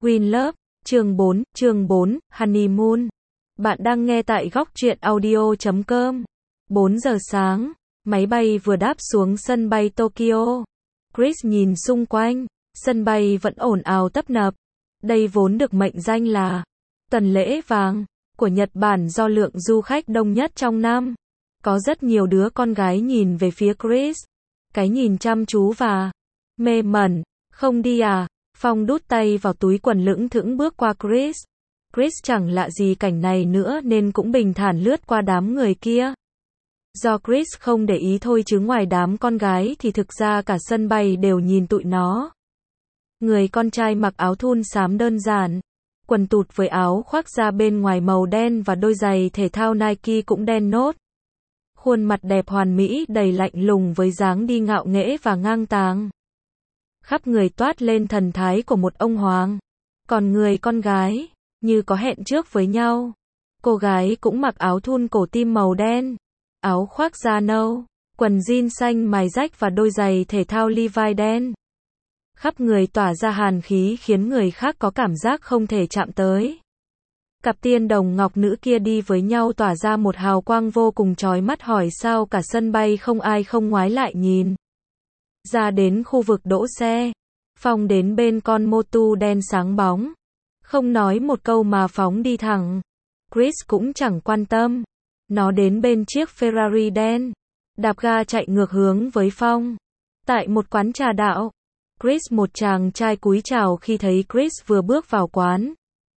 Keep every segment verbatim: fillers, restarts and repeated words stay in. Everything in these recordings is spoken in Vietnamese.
Win Love, chương bốn, chương bốn, Honeymoon. Bạn đang nghe tại góc truyện audio chấm com. bốn giờ sáng, máy bay vừa đáp xuống sân bay Tokyo. Chris nhìn xung quanh, sân bay vẫn ồn ào tấp nập. Đây vốn được mệnh danh là tuần lễ vàng của Nhật Bản do lượng du khách đông nhất trong năm. Có rất nhiều đứa con gái nhìn về phía Chris. Cái nhìn chăm chú và mê mẩn. Không đi à? Phong đút tay vào túi quần lững thững bước qua Chris. Chris chẳng lạ gì cảnh này nữa nên cũng bình thản lướt qua đám người kia. Do Chris không để ý thôi chứ ngoài đám con gái thì thực ra cả sân bay đều nhìn tụi nó. Người con trai mặc áo thun xám đơn giản, quần tụt với áo khoác da bên ngoài màu đen và đôi giày thể thao Nike cũng đen nốt. Khuôn mặt đẹp hoàn mỹ đầy lạnh lùng với dáng đi ngạo nghễ và ngang tàng. Khắp người toát lên thần thái của một ông hoàng. Còn người con gái, như có hẹn trước với nhau. Cô gái cũng mặc áo thun cổ tim màu đen, áo khoác da nâu, quần jean xanh mài rách và đôi giày thể thao Levi đen. Khắp người tỏa ra hàn khí khiến người khác có cảm giác không thể chạm tới. Cặp tiên đồng ngọc nữ kia đi với nhau tỏa ra một hào quang vô cùng chói mắt, hỏi sao cả sân bay không ai không ngoái lại nhìn. Ra đến khu vực đỗ xe, Phong đến bên con mô tô đen sáng bóng. Không nói một câu mà phóng đi thẳng. Chris cũng chẳng quan tâm. Nó đến bên chiếc Ferrari đen, đạp ga chạy ngược hướng với Phong. Tại một quán trà đạo, Chris một chàng trai cúi chào khi thấy Chris vừa bước vào quán.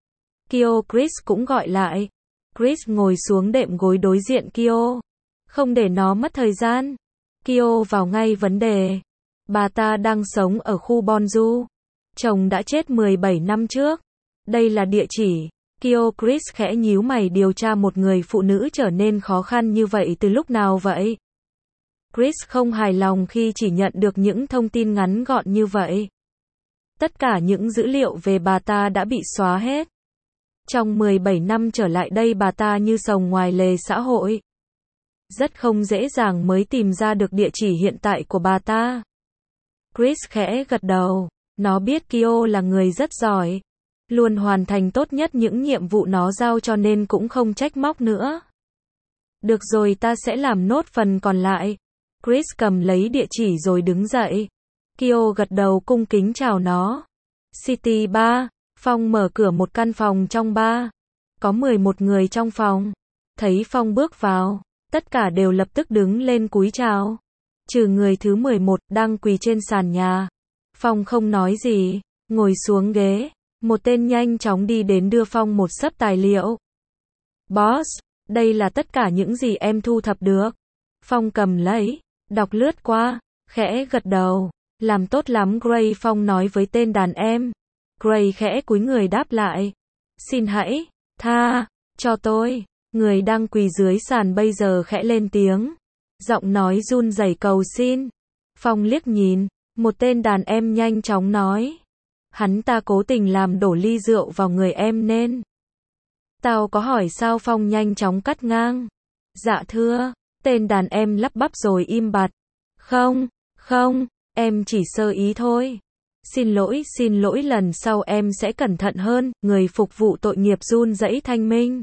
Kyo Chris cũng gọi lại. Chris ngồi xuống đệm gối đối diện Kyo. Không để nó mất thời gian, Kyo vào ngay vấn đề. Bà ta đang sống ở khu Bonju. Chồng đã chết mười bảy năm trước. Đây là địa chỉ. Kyo Chris khẽ nhíu mày, điều tra một người phụ nữ trở nên khó khăn như vậy từ lúc nào vậy? Chris không hài lòng khi chỉ nhận được những thông tin ngắn gọn như vậy. Tất cả những dữ liệu về bà ta đã bị xóa hết. Trong mười bảy năm trở lại đây bà ta như sồng ngoài lề xã hội. Rất không dễ dàng mới tìm ra được địa chỉ hiện tại của bà ta. Chris khẽ gật đầu. Nó biết Kyo là người rất giỏi, luôn hoàn thành tốt nhất những nhiệm vụ nó giao cho nên cũng không trách móc nữa. Được rồi, ta sẽ làm nốt phần còn lại. Chris cầm lấy địa chỉ rồi đứng dậy. Kyo gật đầu cung kính chào nó. City Bar. Phong mở cửa một căn phòng trong bar. Có mười một người trong phòng. Thấy Phong bước vào, tất cả đều lập tức đứng lên cúi chào. Trừ người thứ mười một đang quỳ trên sàn nhà. Phong không nói gì, ngồi xuống ghế. Một tên nhanh chóng đi đến đưa Phong một xấp tài liệu. Boss, đây là tất cả những gì em thu thập được. Phong cầm lấy, đọc lướt qua, khẽ gật đầu. Làm tốt lắm Gray, Phong nói với tên đàn em. Gray khẽ cúi người đáp lại. Xin hãy tha cho tôi. Người đang quỳ dưới sàn bây giờ khẽ lên tiếng. Giọng nói run rẩy cầu xin. Phong liếc nhìn, một tên đàn em nhanh chóng nói. Hắn ta cố tình làm đổ ly rượu vào người em nên. Tao có hỏi sao? Phong nhanh chóng cắt ngang. Dạ thưa. Tên đàn em lắp bắp rồi im bặt. Không, không, em chỉ sơ ý thôi. Xin lỗi, xin lỗi, lần sau em sẽ cẩn thận hơn. Người phục vụ tội nghiệp run rẩy thanh minh.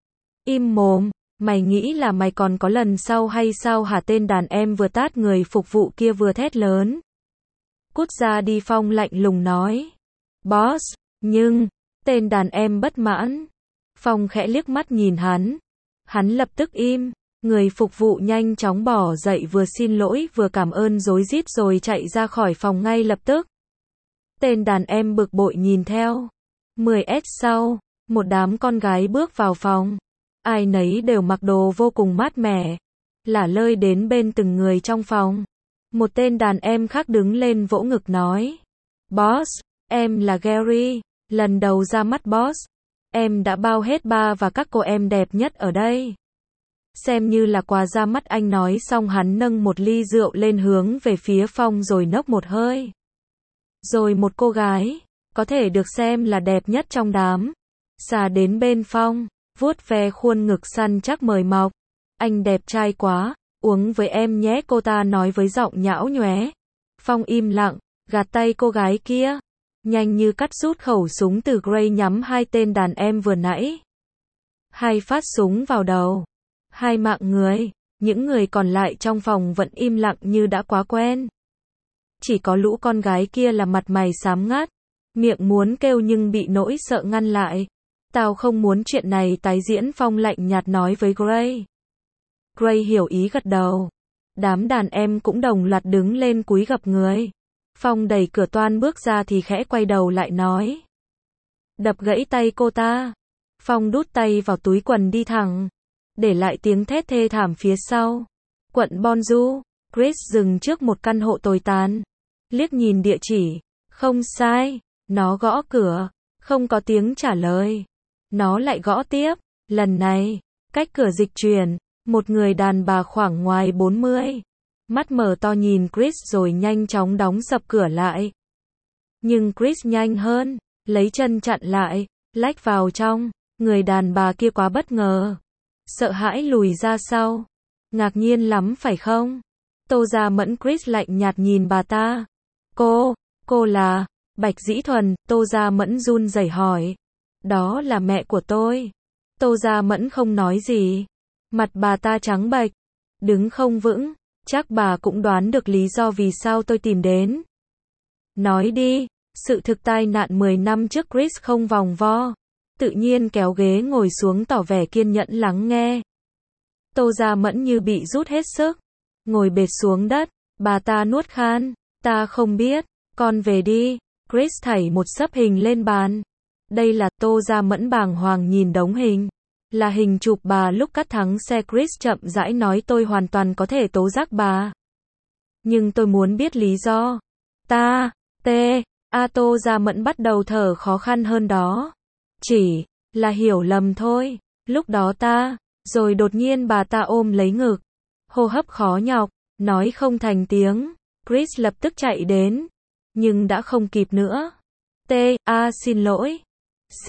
Im mồm, mày nghĩ là mày còn có lần sau hay sao hả? Tên đàn em vừa tát người phục vụ kia vừa thét lớn. Cút ra đi, Phong lạnh lùng nói. Boss, nhưng, tên đàn em bất mãn. Phong khẽ liếc mắt nhìn hắn. Hắn lập tức im. Người phục vụ nhanh chóng bỏ dậy, vừa xin lỗi vừa cảm ơn rối rít rồi chạy ra khỏi phòng ngay lập tức. Tên đàn em bực bội nhìn theo. mười phút sau, một đám con gái bước vào phòng. Ai nấy đều mặc đồ vô cùng mát mẻ, lả lơi đến bên từng người trong phòng. Một tên đàn em khác đứng lên vỗ ngực nói. Boss, em là Gary, lần đầu ra mắt boss. Em đã bao hết ba và các cô em đẹp nhất ở đây. Xem như là quà ra mắt. Anh nói xong hắn nâng một ly rượu lên hướng về phía Phong rồi nốc một hơi. Rồi một cô gái, có thể được xem là đẹp nhất trong đám, xà đến bên Phong, vuốt ve khuôn ngực săn chắc mời mọc. Anh đẹp trai quá, uống với em nhé, cô ta nói với giọng nhão nhoé. Phong im lặng, gạt tay cô gái kia. nhanh như cắt rút khẩu súng từ Gray nhắm hai tên đàn em vừa nãy. Hai phát súng vào đầu. Hai mạng người. Những người còn lại trong phòng vẫn im lặng như đã quá quen. Chỉ có lũ con gái kia là mặt mày xám ngắt. Miệng muốn kêu nhưng bị nỗi sợ ngăn lại. Tao không muốn chuyện này tái diễn, Phong lạnh nhạt nói với Gray. Gray hiểu ý gật đầu. Đám đàn em cũng đồng loạt đứng lên cúi gập người. Phong đẩy cửa toan bước ra thì khẽ quay đầu lại nói. Đập gãy tay cô ta. Phong đút tay vào túi quần đi thẳng. Để lại tiếng thét thê thảm phía sau. Quận Bonju. Chris dừng trước một căn hộ tồi tàn. Liếc nhìn địa chỉ. Không sai. Nó gõ cửa. Không có tiếng trả lời. Nó lại gõ tiếp. Lần này, cách cửa dịch chuyển. Một người đàn bà khoảng ngoài bốn mươi. Mắt mở to nhìn Chris rồi nhanh chóng đóng sập cửa lại. Nhưng Chris nhanh hơn. Lấy chân chặn lại. Lách vào trong. Người đàn bà kia quá bất ngờ. Sợ hãi lùi ra sau. Ngạc nhiên lắm phải không? Tô Gia Mẫn. Chris lạnh nhạt nhìn bà ta. Cô, cô là Bạch Dĩ Thuần. Tô Gia Mẫn run rẩy hỏi. Đó là mẹ của tôi. Tô Gia Mẫn không nói gì. Mặt bà ta trắng bệch. Đứng không vững. Chắc bà cũng đoán được lý do vì sao tôi tìm đến. Nói đi. Sự thực tai nạn mười năm trước. Chris không vòng vo. Tự nhiên kéo ghế ngồi xuống tỏ vẻ kiên nhẫn lắng nghe. Tô Gia Mẫn như bị rút hết sức. Ngồi bệt xuống đất. Bà ta nuốt khan. Ta không biết. Con về đi. Chris thảy một xấp hình lên bàn. Đây là Tô Gia Mẫn bàng hoàng nhìn đống hình. Là hình chụp bà lúc cắt thắng xe. Chris chậm rãi nói tôi hoàn toàn có thể tố giác bà. Nhưng tôi muốn biết lý do. Ta, tê, a Tô Gia Mẫn bắt đầu thở khó khăn hơn đó. Chỉ là hiểu lầm thôi. Lúc đó ta, rồi đột nhiên bà ta ôm lấy ngực. Hô hấp khó nhọc, nói không thành tiếng. Chris lập tức chạy đến. Nhưng đã không kịp nữa. T, A xin lỗi. C,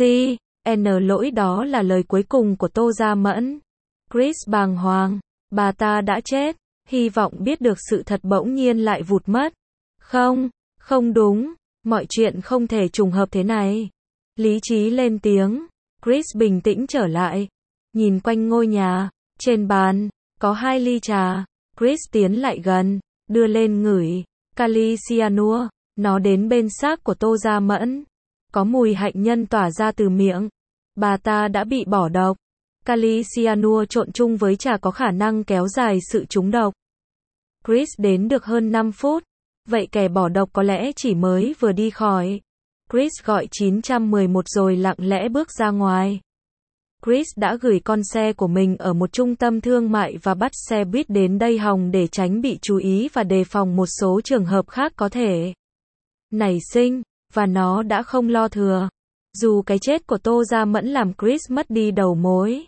N lỗi đó là lời cuối cùng của Tô Gia Mẫn. Chris bàng hoàng. Bà ta đã chết. Hy vọng biết được sự thật bỗng nhiên lại vụt mất. Không, không đúng. Mọi chuyện không thể trùng hợp thế này. Lý trí lên tiếng. Chris bình tĩnh trở lại. Nhìn quanh ngôi nhà. Trên bàn, có hai ly trà. Chris tiến lại gần. Đưa lên ngửi. Kali cyanua. Nó đến bên xác của Tô Gia Mẫn. Có mùi hạnh nhân tỏa ra từ miệng. Bà ta đã bị bỏ độc. Kali cyanua trộn chung với trà có khả năng kéo dài sự trúng độc. Chris đến được hơn năm phút. Vậy kẻ bỏ độc có lẽ chỉ mới vừa đi khỏi. Chris gọi chín một một rồi lặng lẽ bước ra ngoài. Chris đã gửi con xe của mình ở một trung tâm thương mại và bắt xe buýt đến đây hòng để tránh bị chú ý và đề phòng một số trường hợp khác có thể nảy sinh, và nó đã không lo thừa. Dù cái chết của Tô Gia Mẫn làm Chris mất đi đầu mối.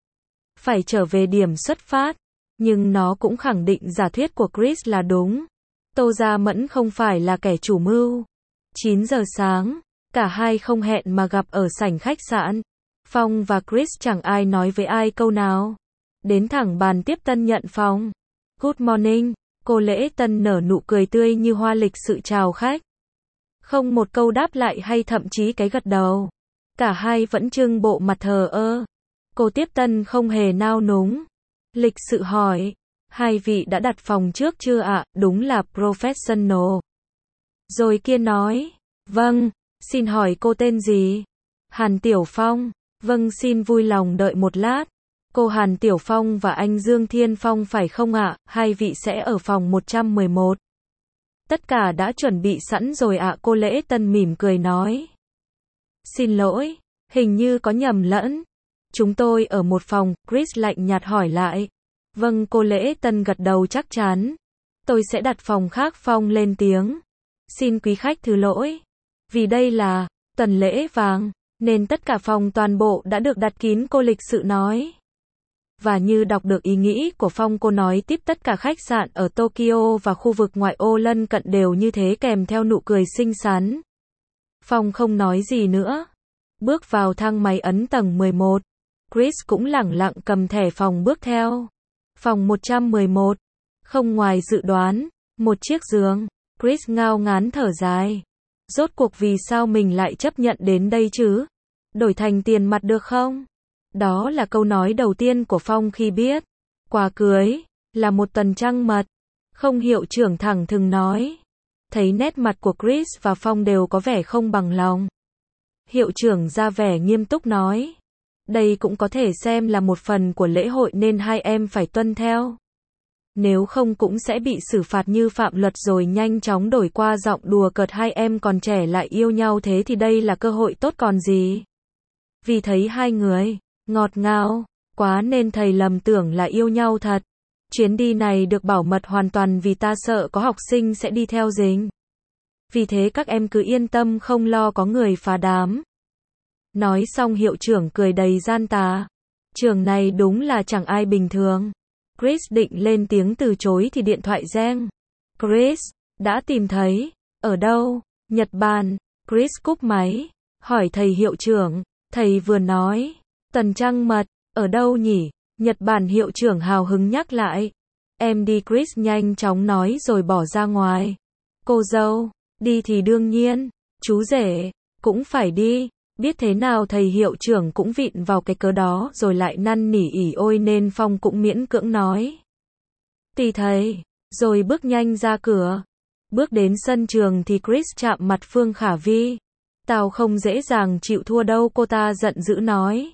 Phải trở về điểm xuất phát. Nhưng nó cũng khẳng định giả thuyết của Chris là đúng. Tô Gia Mẫn không phải là kẻ chủ mưu. chín giờ sáng, cả hai không hẹn mà gặp ở sảnh khách sạn. Phong và Chris chẳng ai nói với ai câu nào. Đến thẳng bàn tiếp tân nhận phòng. Good morning, cô Lễ Tân nở nụ cười tươi như hoa lịch sự chào khách. Không một câu đáp lại hay thậm chí cái gật đầu. Cả hai vẫn trưng bộ mặt thờ ơ. Cô tiếp tân không hề nao núng. Lịch sự hỏi. Hai vị đã đặt phòng trước chưa ạ? Đúng là professional. Rồi kia nói. Vâng, xin hỏi cô tên gì? Hàn Tiểu Phong. Vâng, xin vui lòng đợi một lát. Cô Hàn Tiểu Phong và anh Dương Thiên Phong phải không ạ? Hai vị sẽ ở phòng một trăm mười một. Tất cả đã chuẩn bị sẵn rồi ạ. Cô Lễ Tân mỉm cười nói. Xin lỗi, hình như có nhầm lẫn. Chúng tôi ở một phòng. Chris lạnh nhạt hỏi lại. Vâng, cô Lễ Tân gật đầu chắc chắn. Tôi sẽ đặt phòng khác. Phong lên tiếng. Xin quý khách thứ lỗi. Vì đây là tuần lễ vàng, nên tất cả phòng toàn bộ đã được đặt kín, cô lịch sự nói. Và như đọc được ý nghĩ của Phong, cô nói tiếp tất cả khách sạn ở Tokyo và khu vực ngoại ô lân cận đều như thế, kèm theo nụ cười xinh xắn. Phong không nói gì nữa. Bước vào thang máy ấn tầng mười một. Chris cũng lẳng lặng cầm thẻ phòng bước theo. Phòng một trăm mười một. Không ngoài dự đoán. Một chiếc giường. Chris ngao ngán thở dài. Rốt cuộc vì sao mình lại chấp nhận đến đây chứ? Đổi thành tiền mặt được không? Đó là câu nói đầu tiên của Phong khi biết quà cưới là một tuần trăng mật. Không, hiệu trưởng thẳng thừng nói. Thấy nét mặt của Chris và Phong đều có vẻ không bằng lòng. Hiệu trưởng ra vẻ nghiêm túc nói. Đây cũng có thể xem là một phần của lễ hội nên hai em phải tuân theo. Nếu không cũng sẽ bị xử phạt như phạm luật, rồi nhanh chóng đổi qua giọng đùa cợt, hai em còn trẻ lại yêu nhau thế thì đây là cơ hội tốt còn gì. Vì thấy hai người ngọt ngào quá nên thầy lầm tưởng là yêu nhau thật. Chuyến đi này được bảo mật hoàn toàn vì ta sợ có học sinh sẽ đi theo dính. Vì thế các em cứ yên tâm không lo có người phá đám. Nói xong hiệu trưởng cười đầy gian tà. Trường này đúng là chẳng ai bình thường. Chris định lên tiếng từ chối thì điện thoại reng. Chris, đã tìm thấy. Ở đâu? Nhật Bản. Chris cúp máy. Hỏi thầy hiệu trưởng. Thầy vừa nói. Tuần trăng mật. Ở đâu nhỉ? Nhật Bản, hiệu trưởng hào hứng nhắc lại. Em đi, Chris nhanh chóng nói rồi bỏ ra ngoài. Cô dâu, đi thì đương nhiên. Chú rể, cũng phải đi. Biết thế nào thầy hiệu trưởng cũng vịn vào cái cớ đó rồi lại năn nỉ ỉ ôi nên Phong cũng miễn cưỡng nói. Tùy thầy, rồi bước nhanh ra cửa. Bước đến sân trường thì Chris chạm mặt Phương Khả Vi. Tao không dễ dàng chịu thua đâu, cô ta giận dữ nói.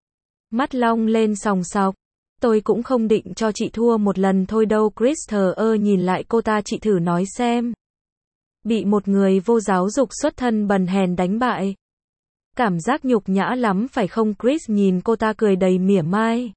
Mắt long lên sòng sọc. Tôi cũng không định cho chị thua một lần thôi đâu. Chris thờ ơ nhìn lại cô ta. Chị thử nói xem. Bị một người vô giáo dục xuất thân bần hèn đánh bại. Cảm giác nhục nhã lắm phải không? Chris nhìn cô ta cười đầy mỉa mai.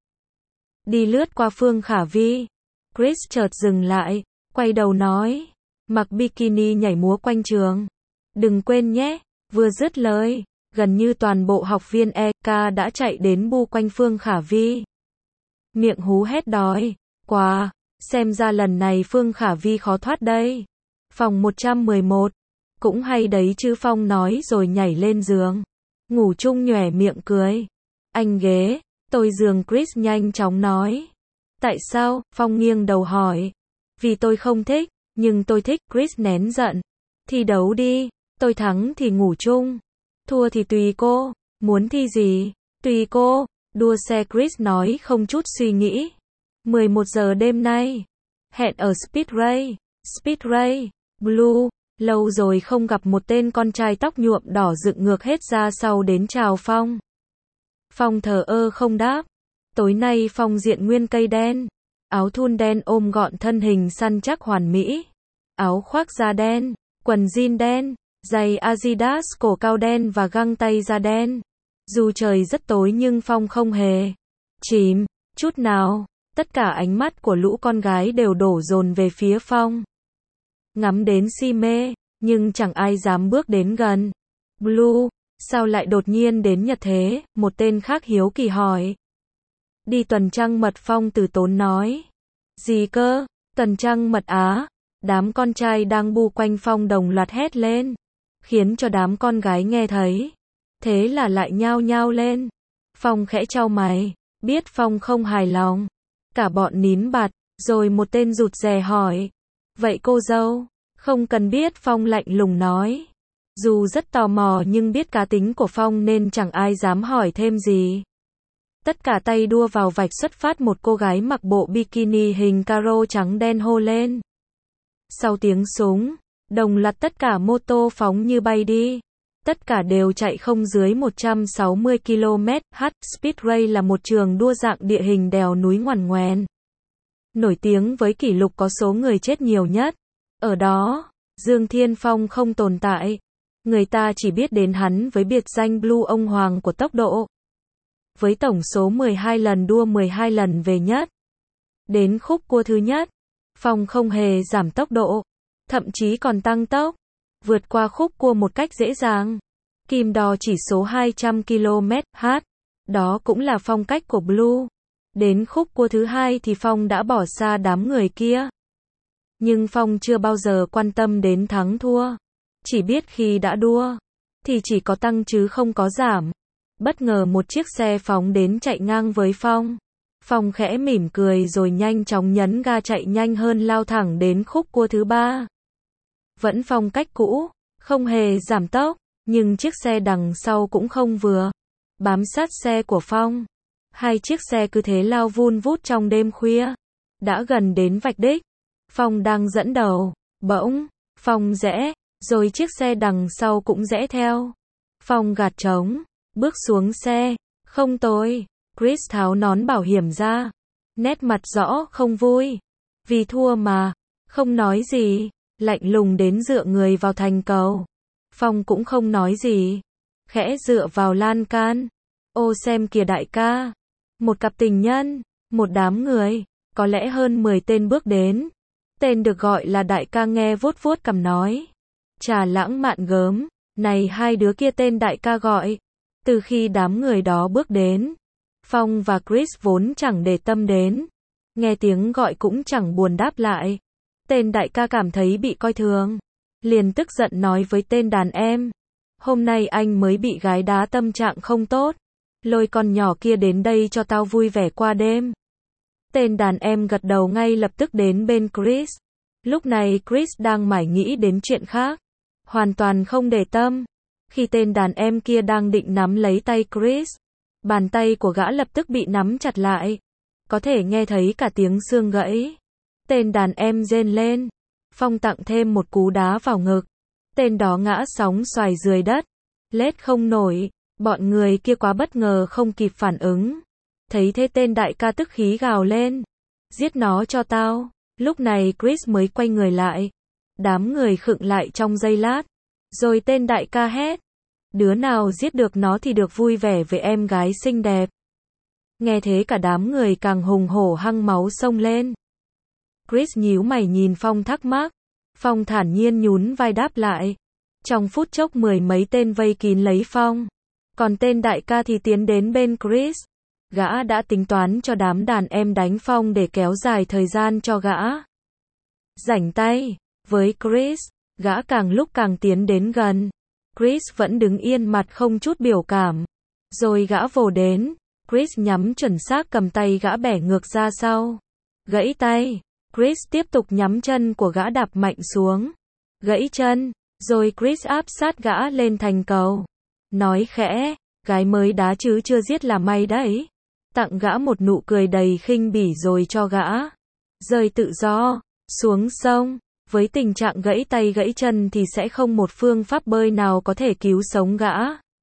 Đi lướt qua Phương Khả Vi. Chris chợt dừng lại, quay đầu nói. Mặc bikini nhảy múa quanh trường. Đừng quên nhé. Vừa dứt lời, gần như toàn bộ học viên e ca đã chạy đến bu quanh Phương Khả Vi. Miệng hú hét đói. Quá, xem ra lần này Phương Khả Vi khó thoát đây. Phòng một trăm mười một. Cũng hay đấy chứ, Phong nói rồi nhảy lên giường. Ngủ chung nhoẻn miệng cười. Anh ghế, tôi giường, Chris nhanh chóng nói. Tại sao? Phong nghiêng đầu hỏi. Vì tôi không thích, nhưng tôi thích. Chris nén giận. Thi đấu đi, tôi thắng thì ngủ chung. Thua thì tùy cô, muốn thi gì? Tùy cô. Đua xe, Chris nói không chút suy nghĩ. mười một giờ đêm nay. Hẹn ở Speed Ray. Speed Ray. Blue. Lâu rồi không gặp, một tên con trai tóc nhuộm đỏ dựng ngược hết ra sau đến chào Phong. Phong thờ ơ không đáp. Tối nay Phong diện nguyên cây đen. Áo thun đen ôm gọn thân hình săn chắc hoàn mỹ. Áo khoác da đen, quần jean đen, giày Adidas cổ cao đen và găng tay da đen. Dù trời rất tối nhưng Phong không hề chìm chút nào. Tất cả ánh mắt của lũ con gái đều đổ dồn về phía Phong. Ngắm đến si mê, nhưng chẳng ai dám bước đến gần. Blue, sao lại đột nhiên đến Nhật thế? Một tên khác hiếu kỳ hỏi. Đi tuần trăng mật, Phong từ tốn nói. Gì cơ? Tuần trăng mật á? Đám con trai đang bu quanh Phong đồng loạt hét lên, khiến cho đám con gái nghe thấy. Thế là lại nhao nhao lên. Phong khẽ chau mày, biết Phong không hài lòng. Cả bọn nín bặt, rồi một tên rụt rè hỏi. Vậy cô dâu? Không cần biết, Phong lạnh lùng nói. Dù rất tò mò nhưng biết cá tính của Phong nên chẳng ai dám hỏi thêm gì. Tất cả tay đua vào vạch xuất phát, một cô gái mặc bộ bikini hình caro trắng đen hô lên. Sau tiếng súng, đồng loạt tất cả mô tô phóng như bay đi. Tất cả đều chạy không dưới một trăm sáu mươi ki lô mét h. Speed Ray là một trường đua dạng địa hình đèo núi ngoằn ngoèn. Nổi tiếng với kỷ lục có số người chết nhiều nhất. Ở đó, Dương Thiên Phong không tồn tại. Người ta chỉ biết đến hắn với biệt danh Blue, ông hoàng của tốc độ. Với tổng số mười hai lần đua, mười hai lần về nhất. Đến khúc cua thứ nhất, Phong không hề giảm tốc độ, thậm chí còn tăng tốc, vượt qua khúc cua một cách dễ dàng. Kim đo chỉ số hai trăm ki lô mét h. Đó cũng là phong cách của Blue. Đến khúc cua thứ hai thì Phong đã bỏ xa đám người kia. Nhưng Phong chưa bao giờ quan tâm đến thắng thua. Chỉ biết khi đã đua, thì chỉ có tăng chứ không có giảm. Bất ngờ một chiếc xe phóng đến chạy ngang với Phong. Phong khẽ mỉm cười rồi nhanh chóng nhấn ga chạy nhanh hơn, lao thẳng đến khúc cua thứ ba. Vẫn phong cách cũ, không hề giảm tốc, nhưng chiếc xe đằng sau cũng không vừa bám sát xe của Phong. Hai chiếc xe cứ thế lao vun vút trong đêm khuya. Đã gần đến vạch đích. Phong đang dẫn đầu. Bỗng, Phong rẽ, rồi chiếc xe đằng sau cũng rẽ theo. Phong gạt trống, bước xuống xe. Không tôi. Chris tháo nón bảo hiểm ra. Nét mặt rõ không vui. Vì thua mà. Không nói gì. Lạnh lùng đến dựa người vào thành cầu. Phong cũng không nói gì. Khẽ dựa vào lan can. Ô xem kìa đại ca. Một cặp tình nhân. Một đám người. Có lẽ hơn mười tên bước đến. Tên được gọi là đại ca nghe vuốt vuốt cằm nói. Trà lãng mạn gớm. Này hai đứa kia tên đại ca gọi. Từ khi đám người đó bước đến. Phong và Chris vốn chẳng để tâm đến. Nghe tiếng gọi cũng chẳng buồn đáp lại. Tên đại ca cảm thấy bị coi thường. Liền tức giận nói với tên đàn em. Hôm nay anh mới bị gái đá tâm trạng không tốt. Lôi con nhỏ kia đến đây cho tao vui vẻ qua đêm. Tên đàn em gật đầu ngay lập tức đến bên Chris. Lúc này Chris đang mải nghĩ đến chuyện khác. Hoàn toàn không để tâm. Khi tên đàn em kia đang định nắm lấy tay Chris. Bàn tay của gã lập tức bị nắm chặt lại. Có thể nghe thấy cả tiếng xương gãy. Tên đàn em rên lên. Phong tặng thêm một cú đá vào ngực. Tên đó ngã sóng xoài dưới đất. Lết không nổi. Bọn người kia quá bất ngờ không kịp phản ứng. Thấy thế tên đại ca tức khí gào lên. Giết nó cho tao. Lúc này Chris mới quay người lại. Đám người khựng lại trong giây lát. Rồi tên đại ca hét. Đứa nào giết được nó thì được vui vẻ với em gái xinh đẹp. Nghe thế cả đám người càng hùng hổ hăng máu xông lên. Chris nhíu mày nhìn Phong thắc mắc. Phong thản nhiên nhún vai đáp lại. Trong phút chốc mười mấy tên vây kín lấy Phong. Còn tên đại ca thì tiến đến bên Chris. Gã đã tính toán cho đám đàn em đánh Phong để kéo dài thời gian cho gã. Rảnh tay. Với Chris, gã càng lúc càng tiến đến gần. Chris vẫn đứng yên mặt không chút biểu cảm. Rồi gã vồ đến. Chris nhắm chuẩn xác cầm tay gã bẻ ngược ra sau. Gãy tay. Chris tiếp tục nhắm chân của gã đạp mạnh xuống. Gãy chân. Rồi Chris áp sát gã lên thành cầu. Nói khẽ. Gái mới đá chứ chưa giết là may đấy. Tặng gã một nụ cười đầy khinh bỉ rồi cho gã rơi tự do, xuống sông. Với tình trạng gãy tay gãy chân thì sẽ không một phương pháp bơi nào có thể cứu sống gã.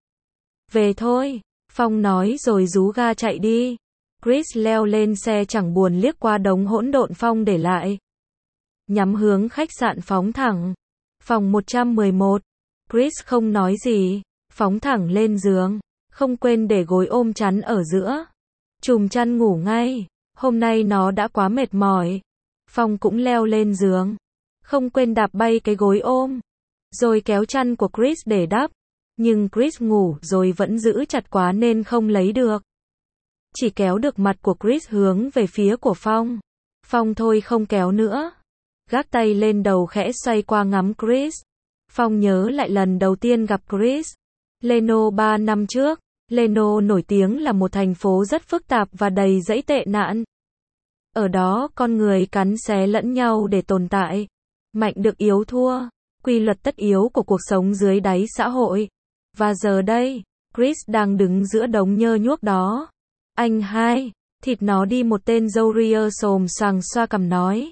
Về thôi, Phong nói rồi rú ga chạy đi. Chris leo lên xe chẳng buồn liếc qua đống hỗn độn Phong để lại. Nhắm hướng khách sạn phóng thẳng. Phòng một trăm mười một. Chris không nói gì, phóng thẳng lên giường, không quên để gối ôm chắn ở giữa. Chùm chăn ngủ ngay, hôm nay nó đã quá mệt mỏi. Phong cũng leo lên giường, không quên đạp bay cái gối ôm, rồi kéo chăn của Chris để đắp. Nhưng Chris ngủ rồi vẫn giữ chặt quá nên không lấy được. Chỉ kéo được mặt của Chris hướng về phía của Phong. Phong thôi không kéo nữa. Gác tay lên đầu khẽ xoay qua ngắm Chris. Phong nhớ lại lần đầu tiên gặp Chris. Leno ba năm trước. Leno nổi tiếng là một thành phố rất phức tạp và đầy dẫy tệ nạn. Ở đó con người cắn xé lẫn nhau để tồn tại. Mạnh được yếu thua. Quy luật tất yếu của cuộc sống dưới đáy xã hội. Và giờ đây, Chris đang đứng giữa đống nhơ nhuốc đó. Anh hai, thịt nó đi, một tên râu ria xồm xoàng xoa cằm nói.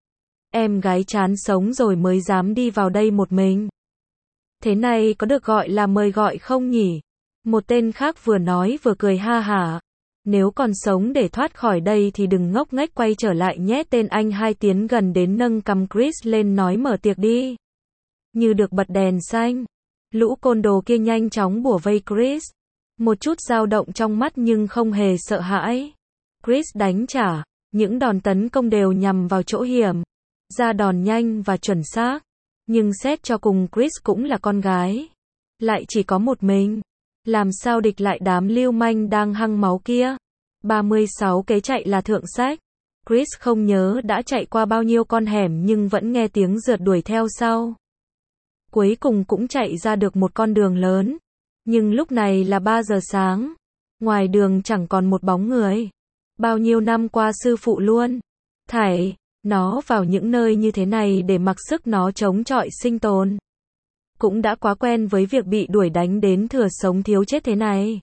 Em gái chán sống rồi mới dám đi vào đây một mình. Thế này có được gọi là mời gọi không nhỉ? Một tên khác vừa nói vừa cười ha hả. Nếu còn sống để thoát khỏi đây thì đừng ngốc nghếch quay trở lại nhé. Tên anh hai tiến gần đến nâng cằm Chris lên nói mở tiệc đi. Như được bật đèn xanh. Lũ côn đồ kia nhanh chóng bủa vây Chris. Một chút dao động trong mắt nhưng không hề sợ hãi. Chris đánh trả. Những đòn tấn công đều nhằm vào chỗ hiểm. Ra đòn nhanh và chuẩn xác. Nhưng xét cho cùng Chris cũng là con gái. Lại chỉ có một mình. Làm sao địch lại đám lưu manh đang hăng máu kia. ba mươi sáu kế chạy là thượng sách. Chris không nhớ đã chạy qua bao nhiêu con hẻm nhưng vẫn nghe tiếng rượt đuổi theo sau. Cuối cùng cũng chạy ra được một con đường lớn. Nhưng lúc này là ba giờ sáng. Ngoài đường chẳng còn một bóng người. Bao nhiêu năm qua sư phụ luôn thảy nó vào những nơi như thế này để mặc sức nó chống chọi sinh tồn. cũng đã quá quen với việc bị đuổi đánh đến thừa sống thiếu chết thế này.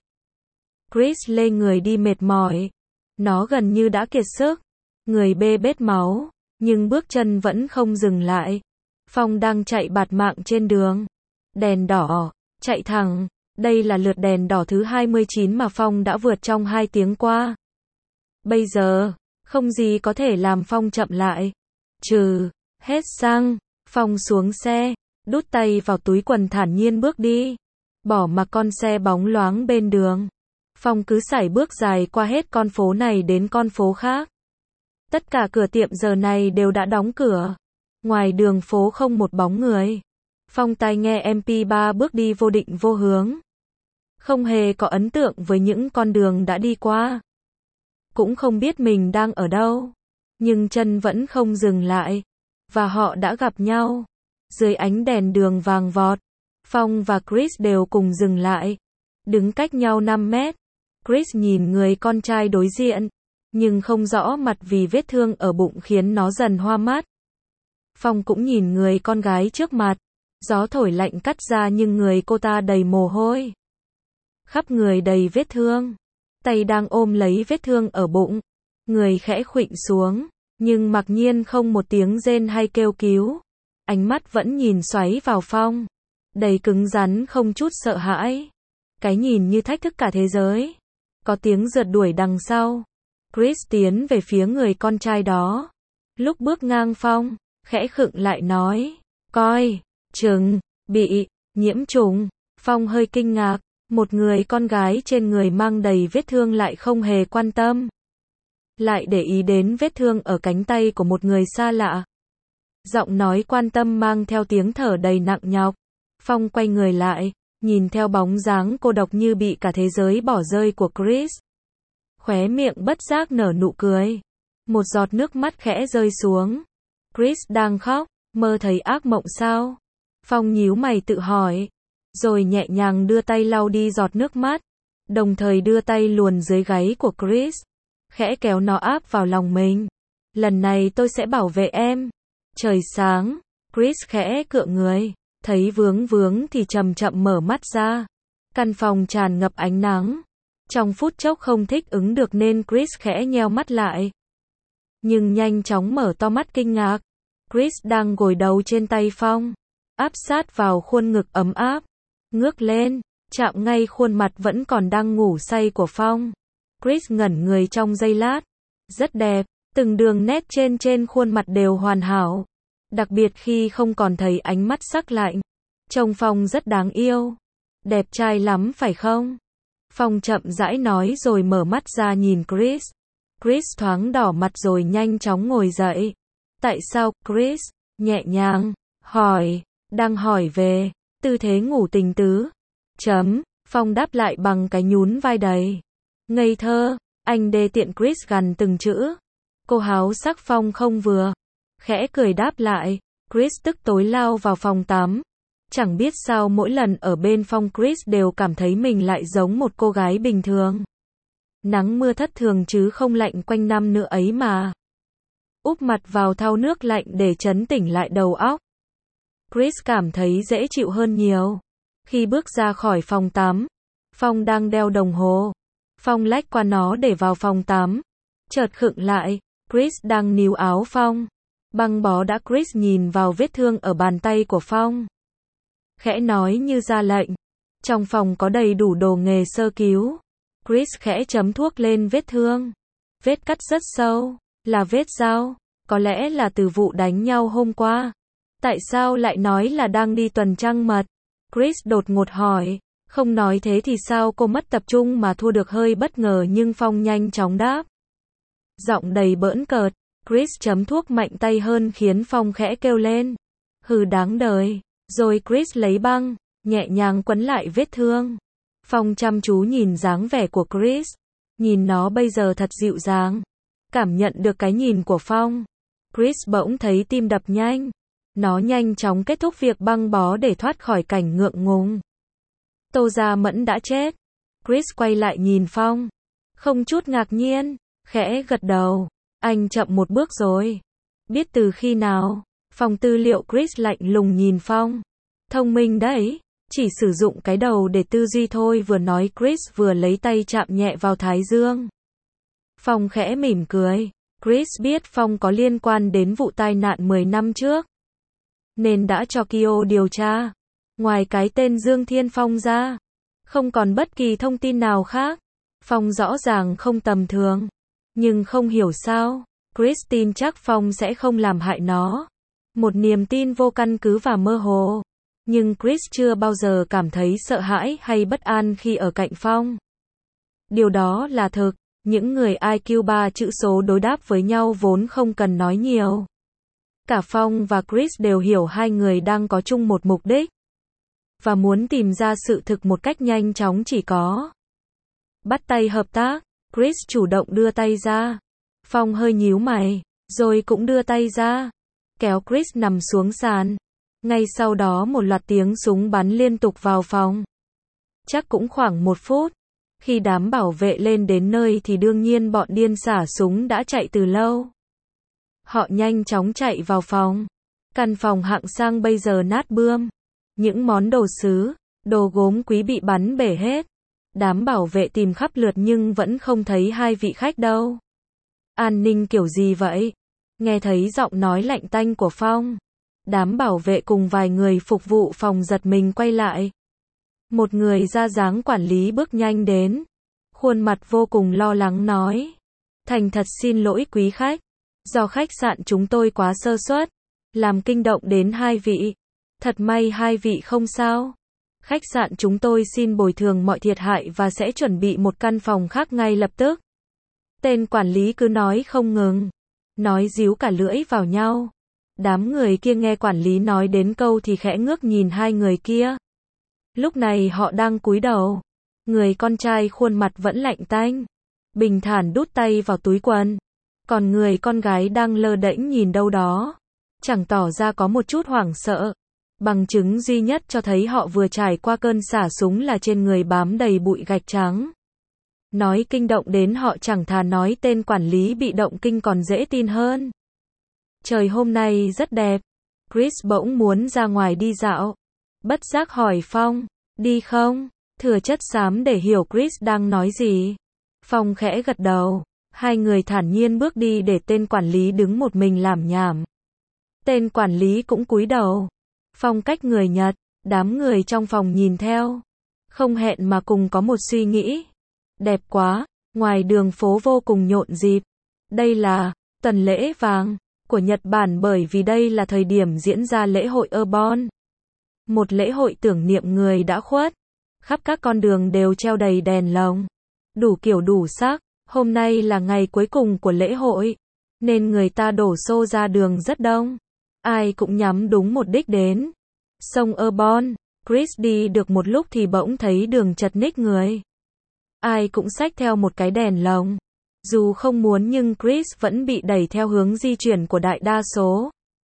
Chris lê người đi mệt mỏi. Nó gần như đã kiệt sức. Người bê bết máu. Nhưng bước chân vẫn không dừng lại. Phong đang chạy bạt mạng trên đường. Đèn đỏ. Chạy thẳng. Đây là lượt đèn đỏ thứ hai mươi chín mà Phong đã vượt trong hai tiếng qua. Bây giờ, không gì có thể làm Phong chậm lại. Trừ, hết xăng. Phong xuống xe. Đút tay vào túi quần thản nhiên bước đi. Bỏ mặc con xe bóng loáng bên đường. Phong cứ sải bước dài qua hết con phố này đến con phố khác. Tất cả cửa tiệm giờ này đều đã đóng cửa. Ngoài đường phố không một bóng người. Phong tai nghe em pê ba bước đi vô định vô hướng. Không hề có ấn tượng với những con đường đã đi qua. Cũng không biết mình đang ở đâu. Nhưng chân vẫn không dừng lại. Và họ đã gặp nhau. Dưới ánh đèn đường vàng vọt. Phong và Chris đều cùng dừng lại. Đứng cách nhau năm mét. Chris nhìn người con trai đối diện. Nhưng không rõ mặt vì vết thương ở bụng khiến nó dần hoa mắt. Phong cũng nhìn người con gái trước mặt. Gió thổi lạnh cắt ra nhưng người cô ta đầy mồ hôi. Khắp người đầy vết thương. Tay đang ôm lấy vết thương ở bụng. Người khẽ khuỵu xuống. Nhưng mặc nhiên không một tiếng rên hay kêu cứu. Ánh mắt vẫn nhìn xoáy vào Phong. Đầy cứng rắn không chút sợ hãi. Cái nhìn như thách thức cả thế giới. Có tiếng rượt đuổi đằng sau. Chris tiến về phía người con trai đó. Lúc bước ngang Phong, khẽ khựng lại nói. Coi, chừng, bị, nhiễm trùng. Phong hơi kinh ngạc. Một người con gái trên người mang đầy vết thương lại không hề quan tâm. Lại để ý đến vết thương ở cánh tay của một người xa lạ. Giọng nói quan tâm mang theo tiếng thở đầy nặng nhọc. Phong quay người lại, nhìn theo bóng dáng cô độc như bị cả thế giới bỏ rơi của Chris. Khóe miệng bất giác nở nụ cười. Một giọt nước mắt khẽ rơi xuống. Chris đang khóc, mơ thấy ác mộng sao? Phong nhíu mày tự hỏi. Rồi nhẹ nhàng đưa tay lau đi giọt nước mắt. Đồng thời đưa tay luồn dưới gáy của Chris. Khẽ kéo nó áp vào lòng mình. Lần này tôi sẽ bảo vệ em. Trời sáng. Chris khẽ cựa người. Thấy vướng vướng thì chậm chậm mở mắt ra. Căn phòng tràn ngập ánh nắng. Trong phút chốc không thích ứng được nên Chris khẽ nheo mắt lại. Nhưng nhanh chóng mở to mắt kinh ngạc. Chris đang gối đầu trên tay Phong. Áp sát vào khuôn ngực ấm áp. Ngước lên, chạm ngay khuôn mặt vẫn còn đang ngủ say của Phong. Chris ngẩn người trong giây lát. Rất đẹp, từng đường nét trên trên khuôn mặt đều hoàn hảo. Đặc biệt khi không còn thấy ánh mắt sắc lạnh. Trông Phong rất đáng yêu. Đẹp trai lắm phải không? Phong chậm rãi nói rồi mở mắt ra nhìn Chris. Chris thoáng đỏ mặt rồi nhanh chóng ngồi dậy. Tại sao, Chris? Nhẹ nhàng, hỏi, đang hỏi về tư thế ngủ tình tứ. Chấm, Phong đáp lại bằng cái nhún vai đầy ngây thơ. Anh đê tiện. Chris gằn từng chữ. Cô háo sắc. Phong không vừa. Khẽ cười đáp lại. Chris tức tối lao vào phòng tắm. Chẳng biết sao mỗi lần ở bên Phong Chris đều cảm thấy mình lại giống một cô gái bình thường. Nắng mưa thất thường chứ không lạnh quanh năm nữa ấy mà. Úp mặt vào thau nước lạnh để trấn tĩnh lại đầu óc. Chris cảm thấy dễ chịu hơn nhiều. Khi bước ra khỏi phòng tắm, Phong đang đeo đồng hồ. Phong lách qua nó để vào phòng tắm. Chợt khựng lại, Chris đang níu áo Phong. Băng bó đã. Chris nhìn vào vết thương ở bàn tay của Phong. Khẽ nói như ra lệnh. Trong phòng có đầy đủ đồ nghề sơ cứu. Chris khẽ chấm thuốc lên vết thương. Vết cắt rất sâu. Là vết dao. Có lẽ là từ vụ đánh nhau hôm qua. Tại sao lại nói là đang đi tuần trăng mật? Chris đột ngột hỏi. Không nói thế thì sao? Cô mất tập trung mà thua được hơi bất ngờ nhưng Phong nhanh chóng đáp. Giọng đầy bỡn cợt. Chris chấm thuốc mạnh tay hơn khiến Phong khẽ kêu lên. Hừ, đáng đời. Rồi Chris lấy băng, nhẹ nhàng quấn lại vết thương. Phong chăm chú nhìn dáng vẻ của Chris. Nhìn nó bây giờ thật dịu dàng. Cảm nhận được cái nhìn của Phong. Chris bỗng thấy tim đập nhanh. Nó nhanh chóng kết thúc việc băng bó để thoát khỏi cảnh ngượng ngùng. Tô Gia Mẫn đã chết. Chris quay lại nhìn Phong. Không chút ngạc nhiên. Khẽ gật đầu. Anh chậm một bước rồi. Biết từ khi nào? Phòng tư liệu. Chris lạnh lùng nhìn Phong. Thông minh đấy, chỉ sử dụng cái đầu để tư duy thôi, vừa nói Chris vừa lấy tay chạm nhẹ vào thái dương. Phong khẽ mỉm cười. Chris biết Phong có liên quan đến vụ tai nạn mười năm trước, nên đã cho Kyo điều tra. Ngoài cái tên Dương Thiên Phong ra, không còn bất kỳ thông tin nào khác. Phong rõ ràng không tầm thường, nhưng không hiểu sao, Chris tin chắc Phong sẽ không làm hại nó. Một niềm tin vô căn cứ và mơ hồ. Nhưng Chris chưa bao giờ cảm thấy sợ hãi hay bất an khi ở cạnh Phong. Điều đó là thực, những người i kiu ba chữ số đối đáp với nhau vốn không cần nói nhiều. Cả Phong và Chris đều hiểu hai người đang có chung một mục đích, và muốn tìm ra sự thực một cách nhanh chóng chỉ có bắt tay hợp tác. Chris chủ động đưa tay ra. Phong hơi nhíu mày, rồi cũng đưa tay ra, kéo Chris nằm xuống sàn. Ngay sau đó một loạt tiếng súng bắn liên tục vào phòng. Chắc cũng khoảng một phút. Khi đám bảo vệ lên đến nơi thì đương nhiên bọn điên xả súng đã chạy từ lâu. Họ nhanh chóng chạy vào phòng. Căn phòng hạng sang bây giờ nát bươm. Những món đồ sứ, đồ gốm quý bị bắn bể hết. Đám bảo vệ tìm khắp lượt nhưng vẫn không thấy hai vị khách đâu. An ninh kiểu gì vậy? Nghe thấy giọng nói lạnh tanh của Phong, đám bảo vệ cùng vài người phục vụ phòng giật mình quay lại. Một người ra dáng quản lý bước nhanh đến, khuôn mặt vô cùng lo lắng nói: thành thật xin lỗi quý khách, do khách sạn chúng tôi quá sơ suất, làm kinh động đến hai vị. Thật may hai vị không sao. Khách sạn chúng tôi xin bồi thường mọi thiệt hại và sẽ chuẩn bị một căn phòng khác ngay lập tức. Tên quản lý cứ nói không ngừng, nói díu cả lưỡi vào nhau. Đám người kia nghe quản lý nói đến câu thì khẽ ngước nhìn hai người kia. Lúc này họ đang cúi đầu. Người con trai khuôn mặt vẫn lạnh tanh, bình thản đút tay vào túi quần. Còn người con gái đang lơ đễnh nhìn đâu đó, chẳng tỏ ra có một chút hoảng sợ. Bằng chứng duy nhất cho thấy họ vừa trải qua cơn xả súng là trên người bám đầy bụi gạch trắng. Nói kinh động đến họ chẳng thà nói tên quản lý bị động kinh còn dễ tin hơn. Trời hôm nay rất đẹp. Chris bỗng muốn ra ngoài đi dạo. Bất giác hỏi Phong, đi không? Thừa chất xám để hiểu Chris đang nói gì. Phong khẽ gật đầu. Hai người thản nhiên bước đi để tên quản lý đứng một mình làm nhảm. Tên quản lý cũng cúi đầu. Phong cách người Nhật, đám người trong phòng nhìn theo. Không hẹn mà cùng có một suy nghĩ. Đẹp quá, ngoài đường phố vô cùng nhộn nhịp. Đây là tuần lễ vàng của Nhật Bản bởi vì đây là thời điểm diễn ra lễ hội Obon. Một lễ hội tưởng niệm người đã khuất. Khắp các con đường đều treo đầy đèn lồng. Đủ kiểu đủ sắc. Hôm nay là ngày cuối cùng của lễ hội, nên người ta đổ xô ra đường rất đông. Ai cũng nhắm đúng một đích đến. Sông Obon. Chris đi được một lúc thì bỗng thấy đường chật ních người. Ai cũng xách theo một cái đèn lồng. Dù không muốn nhưng Chris vẫn bị đẩy theo hướng di chuyển của đại đa số.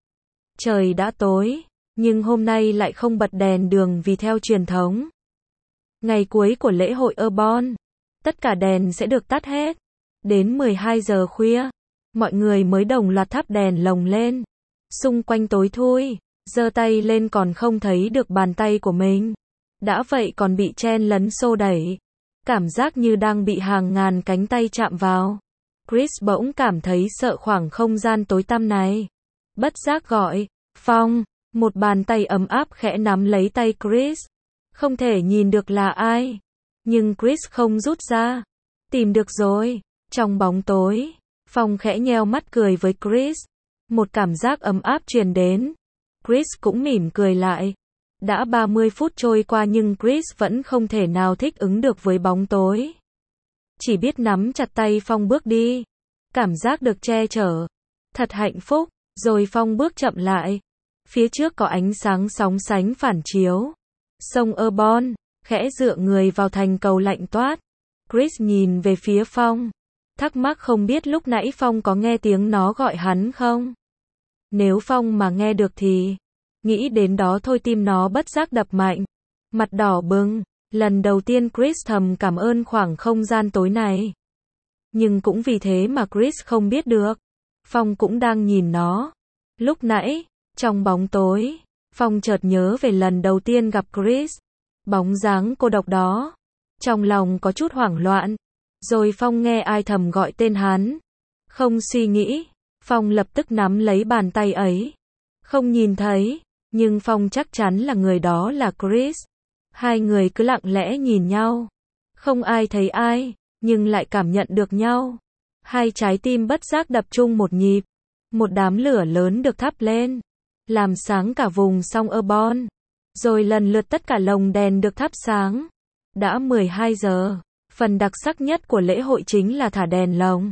Trời đã tối, nhưng hôm nay lại không bật đèn đường vì theo truyền thống. Ngày cuối của lễ hội Obon, tất cả đèn sẽ được tắt hết. Đến mười hai giờ khuya, mọi người mới đồng loạt thắp đèn lồng lên. Xung quanh tối thui, giơ tay lên còn không thấy được bàn tay của mình. Đã vậy còn bị chen lấn xô đẩy. Cảm giác như đang bị hàng ngàn cánh tay chạm vào. Chris bỗng cảm thấy sợ khoảng không gian tối tăm này. Bất giác gọi, Phong, một bàn tay ấm áp khẽ nắm lấy tay Chris. Không thể nhìn được là ai. Nhưng Chris không rút ra. Tìm được rồi. Trong bóng tối, Phong khẽ nheo mắt cười với Chris. Một cảm giác ấm áp truyền đến. Chris cũng mỉm cười lại. Đã ba mươi phút trôi qua nhưng Chris vẫn không thể nào thích ứng được với bóng tối. Chỉ biết nắm chặt tay Phong bước đi. Cảm giác được che chở. Thật hạnh phúc. Rồi Phong bước chậm lại. Phía trước có ánh sáng sóng sánh phản chiếu. Sông Obon, khẽ dựa người vào thành cầu lạnh toát. Chris nhìn về phía Phong. Thắc mắc không biết lúc nãy Phong có nghe tiếng nó gọi hắn không? Nếu Phong mà nghe được thì... Nghĩ đến đó thôi tim nó bất giác đập mạnh. Mặt đỏ bừng. Lần đầu tiên Chris thầm cảm ơn khoảng không gian tối này. Nhưng cũng vì thế mà Chris không biết được. Phong cũng đang nhìn nó. Lúc nãy, trong bóng tối, Phong chợt nhớ về lần đầu tiên gặp Chris. Bóng dáng cô độc đó. Trong lòng có chút hoảng loạn. Rồi Phong nghe ai thầm gọi tên hắn. Không suy nghĩ, Phong lập tức nắm lấy bàn tay ấy. Không nhìn thấy, nhưng Phong chắc chắn là người đó là Chris. Hai người cứ lặng lẽ nhìn nhau. Không ai thấy ai, nhưng lại cảm nhận được nhau. Hai trái tim bất giác đập chung một nhịp. Một đám lửa lớn được thắp lên, làm sáng cả vùng sông Eubon. Rồi lần lượt tất cả lồng đèn được thắp sáng. Đã mười hai giờ, phần đặc sắc nhất của lễ hội chính là thả đèn lồng.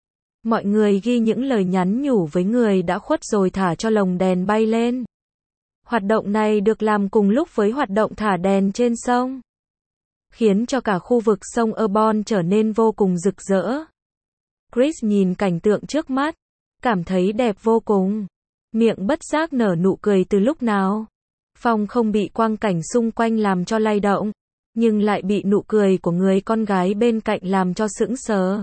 Mọi người ghi những lời nhắn nhủ với người đã khuất rồi thả cho lồng đèn bay lên. Hoạt động này được làm cùng lúc với hoạt động thả đèn trên sông, khiến cho cả khu vực sông Eubon trở nên vô cùng rực rỡ. Chris nhìn cảnh tượng trước mắt, cảm thấy đẹp vô cùng. Miệng bất giác nở nụ cười từ lúc nào. Phong không bị quang cảnh xung quanh làm cho lay động, nhưng lại bị nụ cười của người con gái bên cạnh làm cho sững sờ.